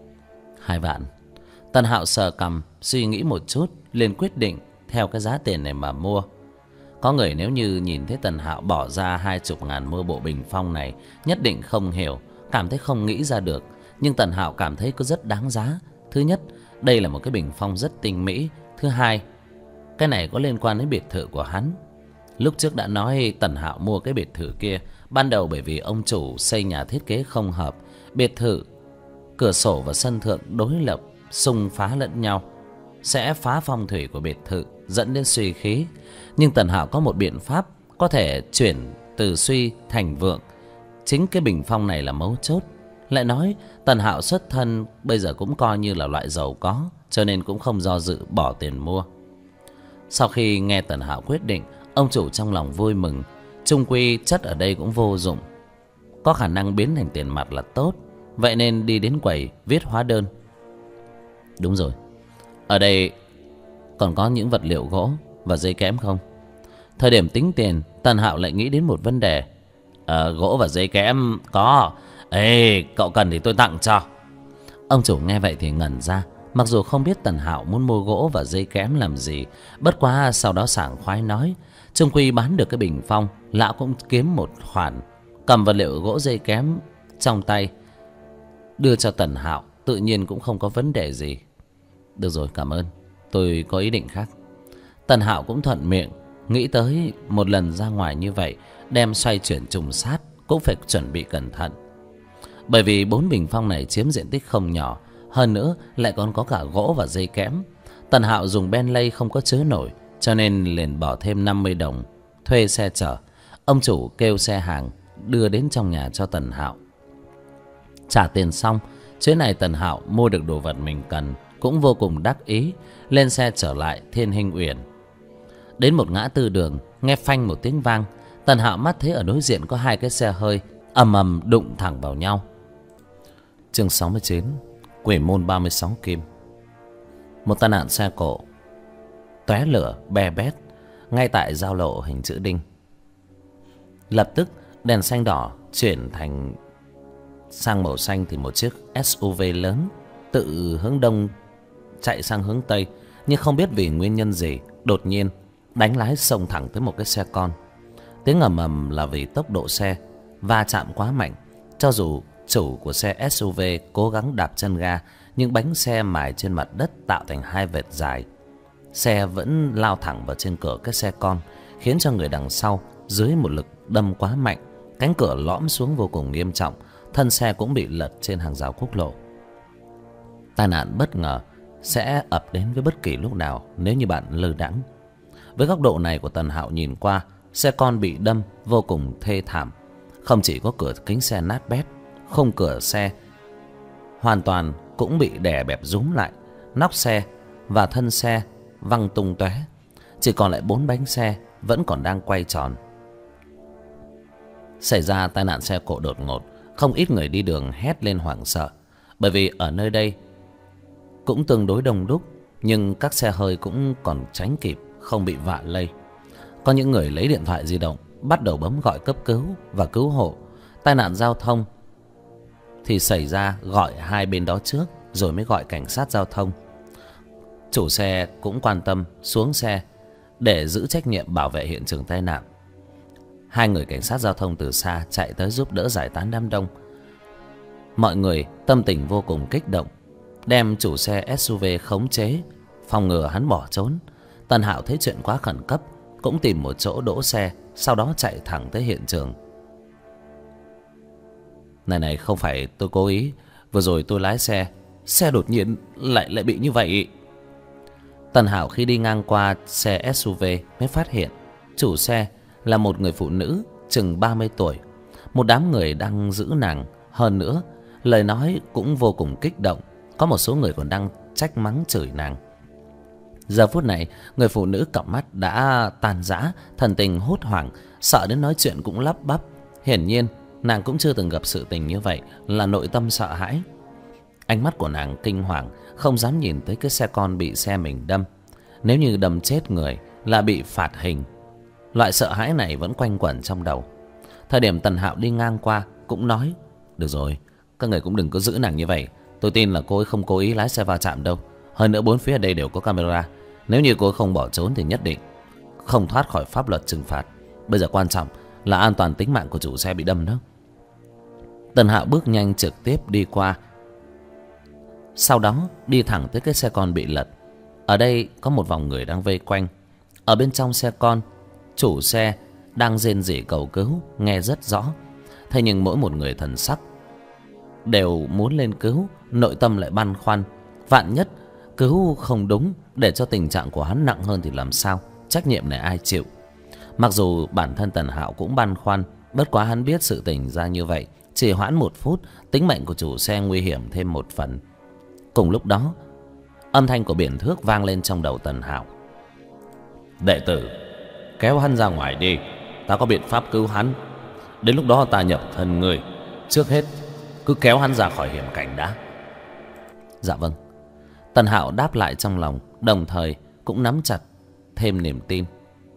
2 vạn. Tần Hạo sờ cằm suy nghĩ một chút, liền quyết định theo cái giá tiền này mà mua. Có người nếu như nhìn thấy Tần Hạo bỏ ra 20.000 mua bộ bình phong này, nhất định không hiểu, cảm thấy không nghĩ ra được. Nhưng Tần Hạo cảm thấy có rất đáng giá. Thứ nhất, đây là một cái bình phong rất tinh mỹ. Thứ hai, cái này có liên quan đến biệt thự của hắn. Lúc trước đã nói Tần Hạo mua cái biệt thự kia ban đầu bởi vì ông chủ xây nhà thiết kế không hợp. Biệt thự, cửa sổ và sân thượng đối lập, xung phá lẫn nhau, sẽ phá phong thủy của biệt thự, dẫn đến suy khí. Nhưng Tần Hạo có một biện pháp có thể chuyển từ suy thành vượng. Chính cái bình phong này là mấu chốt. Lại nói Tần Hạo xuất thân bây giờ cũng coi như là loại giàu có, cho nên cũng không do dự bỏ tiền mua. Sau khi nghe Tần Hạo quyết định, ông chủ trong lòng vui mừng. Chung quy chất ở đây cũng vô dụng, có khả năng biến thành tiền mặt là tốt. Vậy nên đi đến quầy viết hóa đơn. Đúng rồi, ở đây còn có những vật liệu gỗ và dây kẽm không? Thời điểm tính tiền, Tần Hạo lại nghĩ đến một vấn đề. Gỗ và dây kẽm có. Ê, cậu cần thì tôi tặng cho. Ông chủ nghe vậy thì ngẩn ra. Mặc dù không biết Tần Hạo muốn mua gỗ và dây kẽm làm gì, bất quá sau đó sảng khoái nói chung quy bán được cái bình phong, lão cũng kiếm một khoản. Cầm vật liệu gỗ dây kẽm trong tay đưa cho Tần Hạo, tự nhiên cũng không có vấn đề gì. Được rồi, cảm ơn, tôi có ý định khác. Tần Hạo cũng thuận miệng, nghĩ tới một lần ra ngoài như vậy, đem xoay chuyển trùng sát cũng phải chuẩn bị cẩn thận. Bởi vì 4 bình phong này chiếm diện tích không nhỏ, hơn nữa lại còn có cả gỗ và dây kẽm. Tần Hạo dùng Bentley không có chứa nổi, cho nên liền bỏ thêm 50 đồng thuê xe chở. Ông chủ kêu xe hàng đưa đến trong nhà cho Tần Hạo. Trả tiền xong, chuyến này Tần Hạo mua được đồ vật mình cần, cũng vô cùng đắc ý, lên xe trở lại Thiên Hinh Uyển. Đến một ngã tư đường, nghe phanh một tiếng vang, Tần Hạo mắt thấy ở đối diện có 2 cái xe hơi ầm ầm đụng thẳng vào nhau. Chương 69, Quỷ môn 36 kim. Một tai nạn xe cộ tóe lửa be bét ngay tại giao lộ hình chữ đinh. Lập tức đèn xanh đỏ chuyển sang màu xanh thì một chiếc SUV lớn tự hướng đông chạy sang hướng tây, nhưng không biết vì nguyên nhân gì đột nhiên đánh lái xông thẳng tới một cái xe con. Tiếng ầm ầm là vì tốc độ xe va chạm quá mạnh. Cho dù chủ của xe SUV cố gắng đạp chân ga, nhưng bánh xe mài trên mặt đất tạo thành 2 vệt dài. Xe vẫn lao thẳng vào trên cửa cái xe con, khiến cho người đằng sau dưới một lực đâm quá mạnh, cánh cửa lõm xuống vô cùng nghiêm trọng, thân xe cũng bị lật trên hàng rào quốc lộ. Tai nạn bất ngờ sẽ ập đến với bất kỳ lúc nào nếu như bạn lơ đãng. Với góc độ này của Tần Hạo nhìn qua, xe con bị đâm vô cùng thê thảm. Không chỉ có cửa kính xe nát bét, khung cửa xe hoàn toàn cũng bị đè bẹp rúm lại, nóc xe và thân xe văng tung tóe. Chỉ còn lại 4 bánh xe vẫn còn đang quay tròn. Xảy ra tai nạn xe cộ đột ngột, không ít người đi đường hét lên hoảng sợ. Bởi vì ở nơi đây cũng tương đối đông đúc, nhưng các xe hơi cũng còn tránh kịp, không bị vạ lây. Có những người lấy điện thoại di động bắt đầu bấm gọi cấp cứu và cứu hộ. Tai nạn giao thông thì xảy ra gọi 2 bên đó trước rồi mới gọi cảnh sát giao thông. Chủ xe cũng quan tâm xuống xe để giữ trách nhiệm bảo vệ hiện trường tai nạn. 2 người cảnh sát giao thông từ xa chạy tới giúp đỡ giải tán đám đông. Mọi người tâm tình vô cùng kích động, đem chủ xe SUV khống chế, phòng ngừa hắn bỏ trốn. Tần Hạo thấy chuyện quá khẩn cấp, cũng tìm một chỗ đỗ xe, sau đó chạy thẳng tới hiện trường. Này, không phải tôi cố ý, vừa rồi tôi lái xe đột nhiên lại bị như vậy. Tần Hạo khi đi ngang qua xe SUV mới phát hiện chủ xe là một người phụ nữ chừng 30 tuổi. Một đám người đang giữ nàng, hơn nữa lời nói cũng vô cùng kích động. Có một số người còn đang trách mắng chửi nàng. Giờ phút này người phụ nữ cặp mắt đã tan rã, thần tình hốt hoảng, sợ đến nói chuyện cũng lắp bắp. Hiển nhiên nàng cũng chưa từng gặp sự tình như vậy, là nội tâm sợ hãi. Ánh mắt của nàng kinh hoàng, không dám nhìn tới cái xe con bị xe mình đâm. Nếu như đâm chết người là bị phạt hình. Loại sợ hãi này vẫn quanh quẩn trong đầu. Thời điểm Tần Hạo đi ngang qua cũng nói: được rồi, các người cũng đừng có giữ nàng như vậy. Tôi tin là cô ấy không cố ý lái xe va chạm đâu. Hơn nữa bốn phía ở đây đều có camera. Nếu như cô ấy không bỏ trốn thì nhất định không thoát khỏi pháp luật trừng phạt. Bây giờ quan trọng là an toàn tính mạng của chủ xe bị đâm đó. Tần Hạo bước nhanh trực tiếp đi qua, sau đó đi thẳng tới cái xe con bị lật. Ở đây có một vòng người đang vây quanh. Ở bên trong xe con, chủ xe đang rên rỉ cầu cứu, nghe rất rõ. Thế nhưng mỗi một người thần sắc đều muốn lên cứu, nội tâm lại băn khoăn. Vạn nhất cứu không đúng, để cho tình trạng của hắn nặng hơn thì làm sao? Trách nhiệm này ai chịu? Mặc dù bản thân Tần Hạo cũng băn khoăn, bất quá hắn biết sự tình ra như vậy, chỉ hoãn 1 phút, tính mệnh của chủ xe nguy hiểm thêm 1 phần. Cùng lúc đó, âm thanh của Biển Thước vang lên trong đầu Tần Hạo: đệ tử, kéo hắn ra ngoài đi, ta có biện pháp cứu hắn. Đến lúc đó ta nhập thân người. Trước hết cứ kéo hắn ra khỏi hiểm cảnh đã. Dạ vâng. Tần Hạo đáp lại trong lòng, đồng thời cũng nắm chặt thêm niềm tin.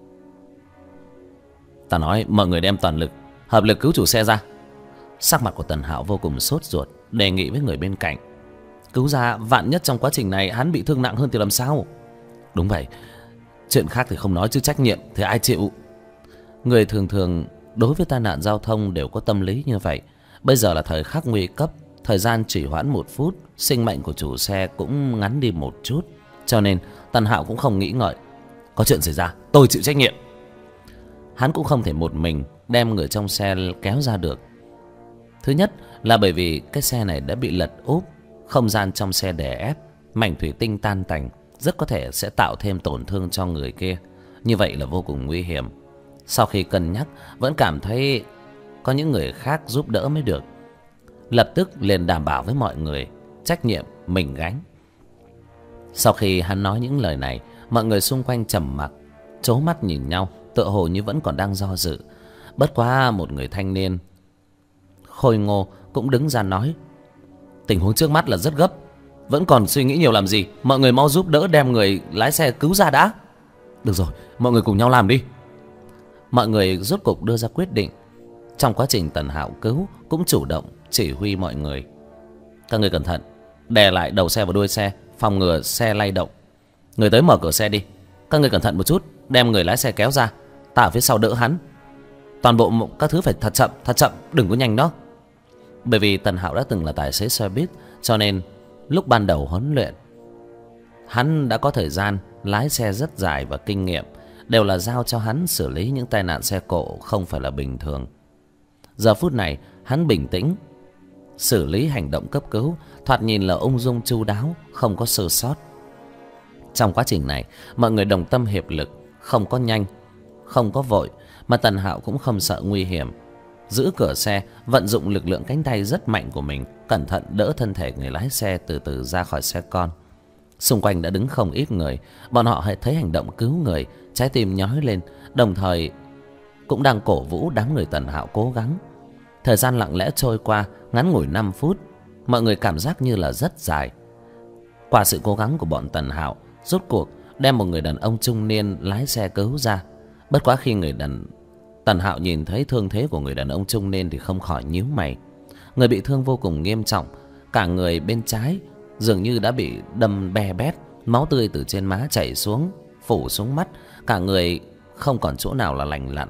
Ta nói mọi người đem toàn lực, hợp lực cứu chủ xe ra. Sắc mặt của Tần Hạo vô cùng sốt ruột, đề nghị với người bên cạnh: cứu ra, vạn nhất trong quá trình này hắn bị thương nặng hơn thì làm sao? Đúng vậy, chuyện khác thì không nói, chứ trách nhiệm thì ai chịu? Người thường thường đối với tai nạn giao thông đều có tâm lý như vậy. Bây giờ là thời khắc nguy cấp, thời gian chỉ hoãn 1 phút, sinh mệnh của chủ xe cũng ngắn đi một chút. Cho nên Tần Hạo cũng không nghĩ ngợi, có chuyện xảy ra tôi chịu trách nhiệm. Hắn cũng không thể một mình đem người trong xe kéo ra được. Thứ nhất là bởi vì cái xe này đã bị lật úp, không gian trong xe đè ép, mảnh thủy tinh tan tành, rất có thể sẽ tạo thêm tổn thương cho người kia. Như vậy là vô cùng nguy hiểm. Sau khi cân nhắc, vẫn cảm thấy có những người khác giúp đỡ mới được. Lập tức liền đảm bảo với mọi người, trách nhiệm mình gánh. Sau khi hắn nói những lời này, mọi người xung quanh trầm mặc, trố mắt nhìn nhau, tựa hồ như vẫn còn đang do dự. Bất quá một người thanh niên khôi ngô cũng đứng ra nói: tình huống trước mắt là rất gấp, vẫn còn suy nghĩ nhiều làm gì? Mọi người mau giúp đỡ đem người lái xe cứu ra đã. Được rồi, mọi người cùng nhau làm đi. Mọi người rốt cục đưa ra quyết định. Trong quá trình Tần Hạo cứu cũng chủ động chỉ huy mọi người: các người cẩn thận, đè lại đầu xe và đuôi xe, phòng ngừa xe lay động. Người tới mở cửa xe đi. Các người cẩn thận một chút, đem người lái xe kéo ra, ta ở phía sau đỡ hắn. Toàn bộ các thứ phải thật chậm, đừng có nhanh đó. Bởi vì Tần Hạo đã từng là tài xế xe buýt, cho nên lúc ban đầu huấn luyện, hắn đã có thời gian lái xe rất dài và kinh nghiệm, đều là giao cho hắn xử lý những tai nạn xe cộ không phải là bình thường. Giờ phút này hắn bình tĩnh xử lý hành động cấp cứu, thoạt nhìn là ung dung chu đáo, không có sơ sót. Trong quá trình này, mọi người đồng tâm hiệp lực, không có nhanh, không có vội, mà Tần Hạo cũng không sợ nguy hiểm. Giữ cửa xe, vận dụng lực lượng cánh tay rất mạnh của mình, cẩn thận đỡ thân thể người lái xe từ từ ra khỏi xe con. Xung quanh đã đứng không ít người, bọn họ hãy thấy hành động cứu người, trái tim nhói lên, đồng thời cũng đang cổ vũ đám người Tần Hạo cố gắng. Thời gian lặng lẽ trôi qua, ngắn ngủi 5 phút, mọi người cảm giác như là rất dài. Qua sự cố gắng của bọn Tần Hạo, rốt cuộc đem một người đàn ông trung niên lái xe cứu ra. Bất quá khi Tần Hạo nhìn thấy thương thế của người đàn ông trung niên thì không khỏi nhíu mày. Người bị thương vô cùng nghiêm trọng, cả người bên trái dường như đã bị đâm be bét, máu tươi từ trên má chảy xuống, phủ xuống mắt, cả người không còn chỗ nào là lành lặn.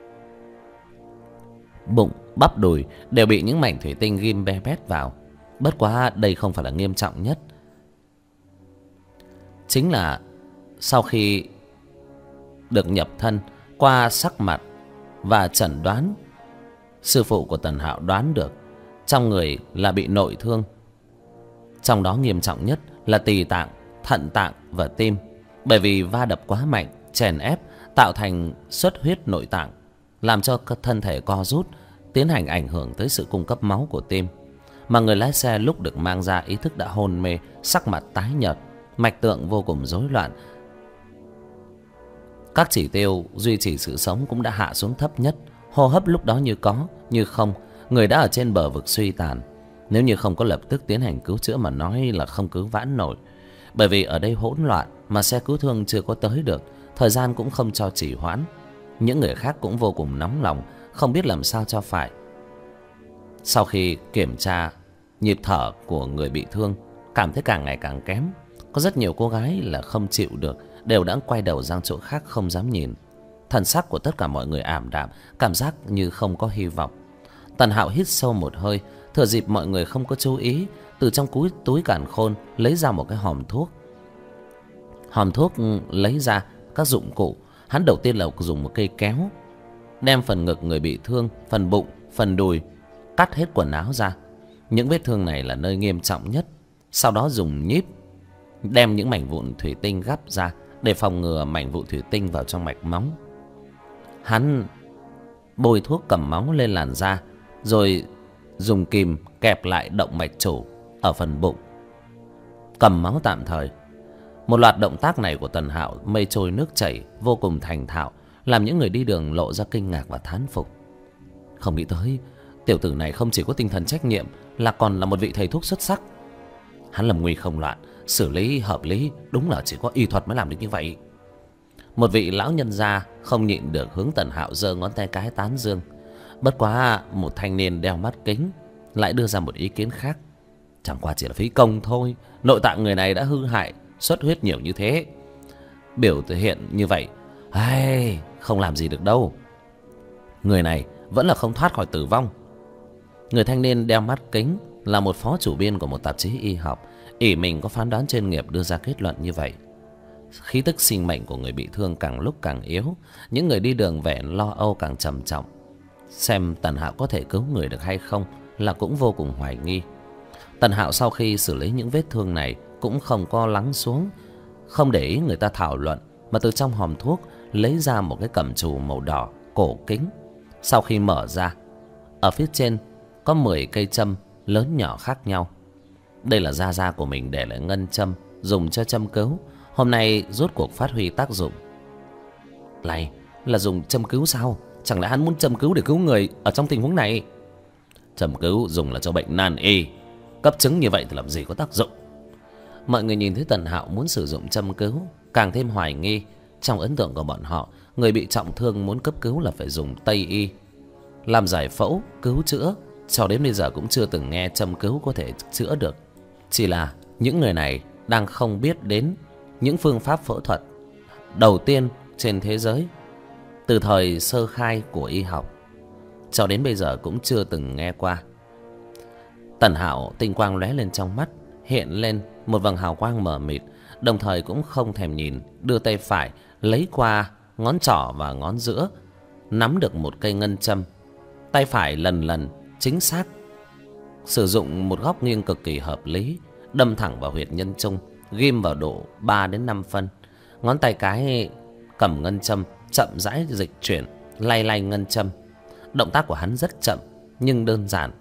Bụng, bắp đùi đều bị những mảnh thủy tinh ghim be bét vào. Bất quá đây không phải là nghiêm trọng nhất. Chính là sau khi được nhập thân, qua sắc mặt và chẩn đoán, sư phụ của Tần Hạo đoán được trong người là bị nội thương. Trong đó nghiêm trọng nhất là tỳ tạng, thận tạng và tim. Bởi vì va đập quá mạnh, chèn ép, tạo thành xuất huyết nội tạng, làm cho thân thể co rút, tiến hành ảnh hưởng tới sự cung cấp máu của tim. mà người lái xe lúc được mang ra ý thức đã hôn mê, sắc mặt tái nhợt, mạch tượng vô cùng rối loạn. Các chỉ tiêu duy trì sự sống cũng đã hạ xuống thấp nhất, hô hấp lúc đó như có như không, người đã ở trên bờ vực suy tàn. Nếu như không có lập tức tiến hành cứu chữa mà nói là không cứu vãn nổi, bởi vì ở đây hỗn loạn mà xe cứu thương chưa có tới được, thời gian cũng không cho trì hoãn. Những người khác cũng vô cùng nóng lòng, không biết làm sao cho phải. Sau khi kiểm tra nhịp thở của người bị thương, cảm thấy càng ngày càng kém. Có rất nhiều cô gái là không chịu được, đều đã quay đầu sang chỗ khác không dám nhìn. Thần sắc của tất cả mọi người ảm đạm, cảm giác như không có hy vọng. Tần Hạo hít sâu một hơi, thừa dịp mọi người không có chú ý, từ trong túi càn khôn lấy ra một cái hòm thuốc. Hòm thuốc lấy ra các dụng cụ. Hắn đầu tiên là dùng một cây kéo, đem phần ngực người bị thương, phần bụng, phần đùi, cắt hết quần áo ra. Những vết thương này là nơi nghiêm trọng nhất. Sau đó dùng nhíp đem những mảnh vụn thủy tinh gắp ra để phòng ngừa mảnh vụn thủy tinh vào trong mạch máu. Hắn bôi thuốc cầm máu lên làn da, rồi dùng kìm kẹp lại động mạch chủ ở phần bụng, cầm máu tạm thời. Một loạt động tác này của Tần Hạo mây trôi nước chảy, vô cùng thành thạo, làm những người đi đường lộ ra kinh ngạc và thán phục. Không nghĩ tới tiểu tử này không chỉ có tinh thần trách nhiệm, là còn là một vị thầy thuốc xuất sắc. Hắn lầm nguy không loạn, xử lý hợp lý, đúng là chỉ có y thuật mới làm được như vậy. Một vị lão nhân gia không nhịn được hướng Tần Hạo giơ ngón tay cái tán dương. Bất quá một thanh niên đeo mắt kính lại đưa ra một ý kiến khác. Chẳng qua chỉ là phí công thôi, nội tạng người này đã hư hại, xuất huyết nhiều như thế, biểu hiện như vậy không làm gì được đâu. Người này vẫn là không thoát khỏi tử vong. Người thanh niên đeo mắt kính là một phó chủ biên của một tạp chí y học, ỷ mình có phán đoán chuyên nghiệp đưa ra kết luận như vậy. Khí tức sinh mệnh của người bị thương càng lúc càng yếu, những người đi đường vẻ lo âu càng trầm trọng. Xem Tần Hạo có thể cứu người được hay không là cũng vô cùng hoài nghi. Tần Hạo sau khi xử lý những vết thương này cũng không co lắng xuống, không để ý người ta thảo luận, mà từ trong hòm thuốc lấy ra một cái cẩm trù màu đỏ cổ kính. Sau khi mở ra, ở phía trên có 10 cây châm lớn nhỏ khác nhau. Đây là da của mình để lại ngân châm, dùng cho châm cứu. Hôm nay rốt cuộc phát huy tác dụng. Này là dùng châm cứu sao? Chẳng lẽ hắn muốn châm cứu để cứu người ở trong tình huống này? Châm cứu dùng là cho bệnh nan y, cấp chứng như vậy thì làm gì có tác dụng. Mọi người nhìn thấy Tần Hạo muốn sử dụng châm cứu, càng thêm hoài nghi. Trong ấn tượng của bọn họ, người bị trọng thương muốn cấp cứu là phải dùng Tây y, làm giải phẫu, cứu chữa. Cho đến bây giờ cũng chưa từng nghe châm cứu có thể chữa được. Chỉ là những người này đang không biết đến những phương pháp phẫu thuật đầu tiên trên thế giới. Từ thời sơ khai của y học cho đến bây giờ cũng chưa từng nghe qua. Tần Hạo tinh quang lóe lên trong mắt, hiện lên một vầng hào quang mờ mịt, đồng thời cũng không thèm nhìn, đưa tay phải lấy qua ngón trỏ và ngón giữa, nắm được một cây ngân châm. Tay phải lần chính xác, sử dụng một góc nghiêng cực kỳ hợp lý, đâm thẳng vào huyệt nhân trung, ghim vào độ 3 đến 5 phân. Ngón tay cái cầm ngân châm, chậm rãi dịch chuyển, lay ngân châm. Động tác của hắn rất chậm nhưng đơn giản,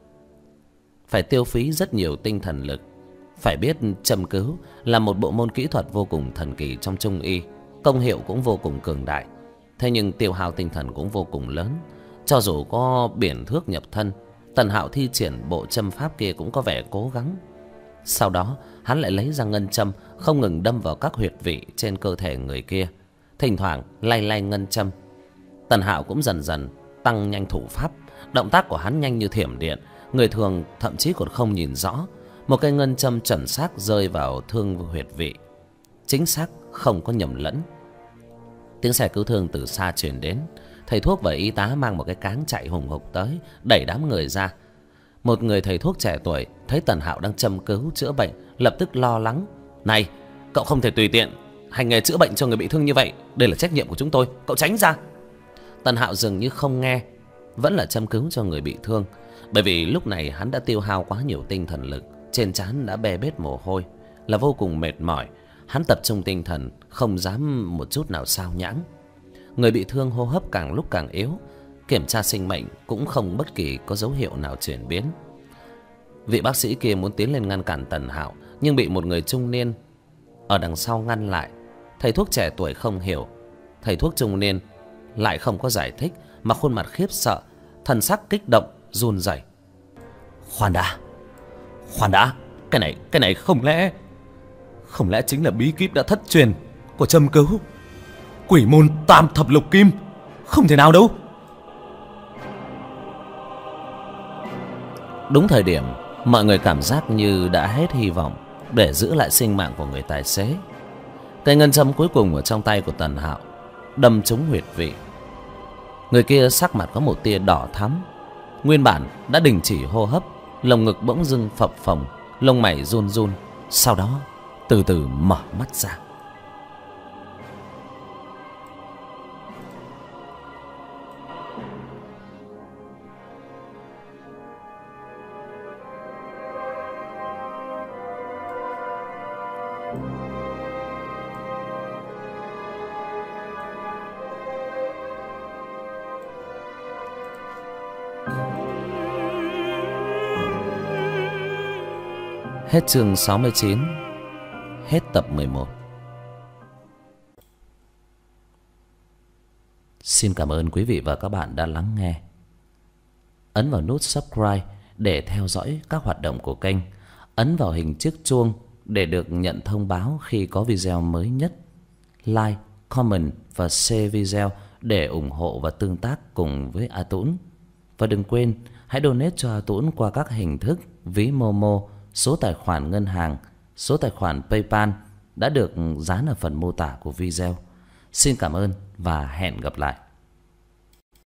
phải tiêu phí rất nhiều tinh thần lực. Phải biết châm cứu là một bộ môn kỹ thuật vô cùng thần kỳ trong Trung y, công hiệu cũng vô cùng cường đại. Thế nhưng tiêu hao tinh thần cũng vô cùng lớn. Cho dù có biển thước nhập thân, Tần Hạo thi triển bộ châm pháp kia cũng có vẻ cố gắng. Sau đó hắn lại lấy ra ngân châm, không ngừng đâm vào các huyệt vị trên cơ thể người kia, thỉnh thoảng lay ngân châm. Tần Hạo cũng dần dần tăng nhanh thủ pháp. Động tác của hắn nhanh như thiểm điện, người thường thậm chí còn không nhìn rõ. Một cây ngân châm chuẩn xác rơi vào thương huyệt vị, chính xác không có nhầm lẫn. Tiếng xe cứu thương từ xa truyền đến. Thầy thuốc và y tá mang một cái cáng chạy hùng hục tới, đẩy đám người ra. Một người thầy thuốc trẻ tuổi thấy Tần Hạo đang châm cứu chữa bệnh, lập tức lo lắng. Này, cậu không thể tùy tiện hành nghề chữa bệnh cho người bị thương như vậy. Đây là trách nhiệm của chúng tôi, cậu tránh ra. Tần Hạo dường như không nghe, vẫn là châm cứu cho người bị thương. Bởi vì lúc này hắn đã tiêu hao quá nhiều tinh thần lực, trên trán đã bê bết mồ hôi, là vô cùng mệt mỏi. Hắn tập trung tinh thần, không dám một chút nào sao nhãng. Người bị thương hô hấp càng lúc càng yếu, kiểm tra sinh mệnh cũng không bất kỳ có dấu hiệu nào chuyển biến. Vị bác sĩ kia muốn tiến lên ngăn cản Tần Hạo, nhưng bị một người trung niên ở đằng sau ngăn lại. Thầy thuốc trẻ tuổi không hiểu, thầy thuốc trung niên lại không có giải thích, mà khuôn mặt khiếp sợ, thần sắc kích động, run rẩy. Khoan đã, cái này không lẽ chính là bí kíp đã thất truyền của Châm Cứu, quỷ môn tam thập lục kim? Không thể nào đâu. Đúng thời điểm, mọi người cảm giác như đã hết hy vọng để giữ lại sinh mạng của người tài xế. Cây ngân châm cuối cùng ở trong tay của Tần Hạo đâm trúng huyệt vị. Người kia sắc mặt có một tia đỏ thắm, nguyên bản đã đình chỉ hô hấp, lồng ngực bỗng dưng phập phồng, lông mày run run, sau đó từ từ mở mắt ra. Hết chương 69. Hết tập 11. Xin cảm ơn quý vị và các bạn đã lắng nghe. Ấn vào nút subscribe để theo dõi các hoạt động của kênh. Ấn vào hình chiếc chuông để được nhận thông báo khi có video mới nhất. Like, comment và share video để ủng hộ và tương tác cùng với A Tũng. Và đừng quên hãy donate cho A Tũng qua các hình thức ví Momo, số tài khoản ngân hàng, số tài khoản PayPal đã được dán ở phần mô tả của video. Xin cảm ơn và hẹn gặp lại.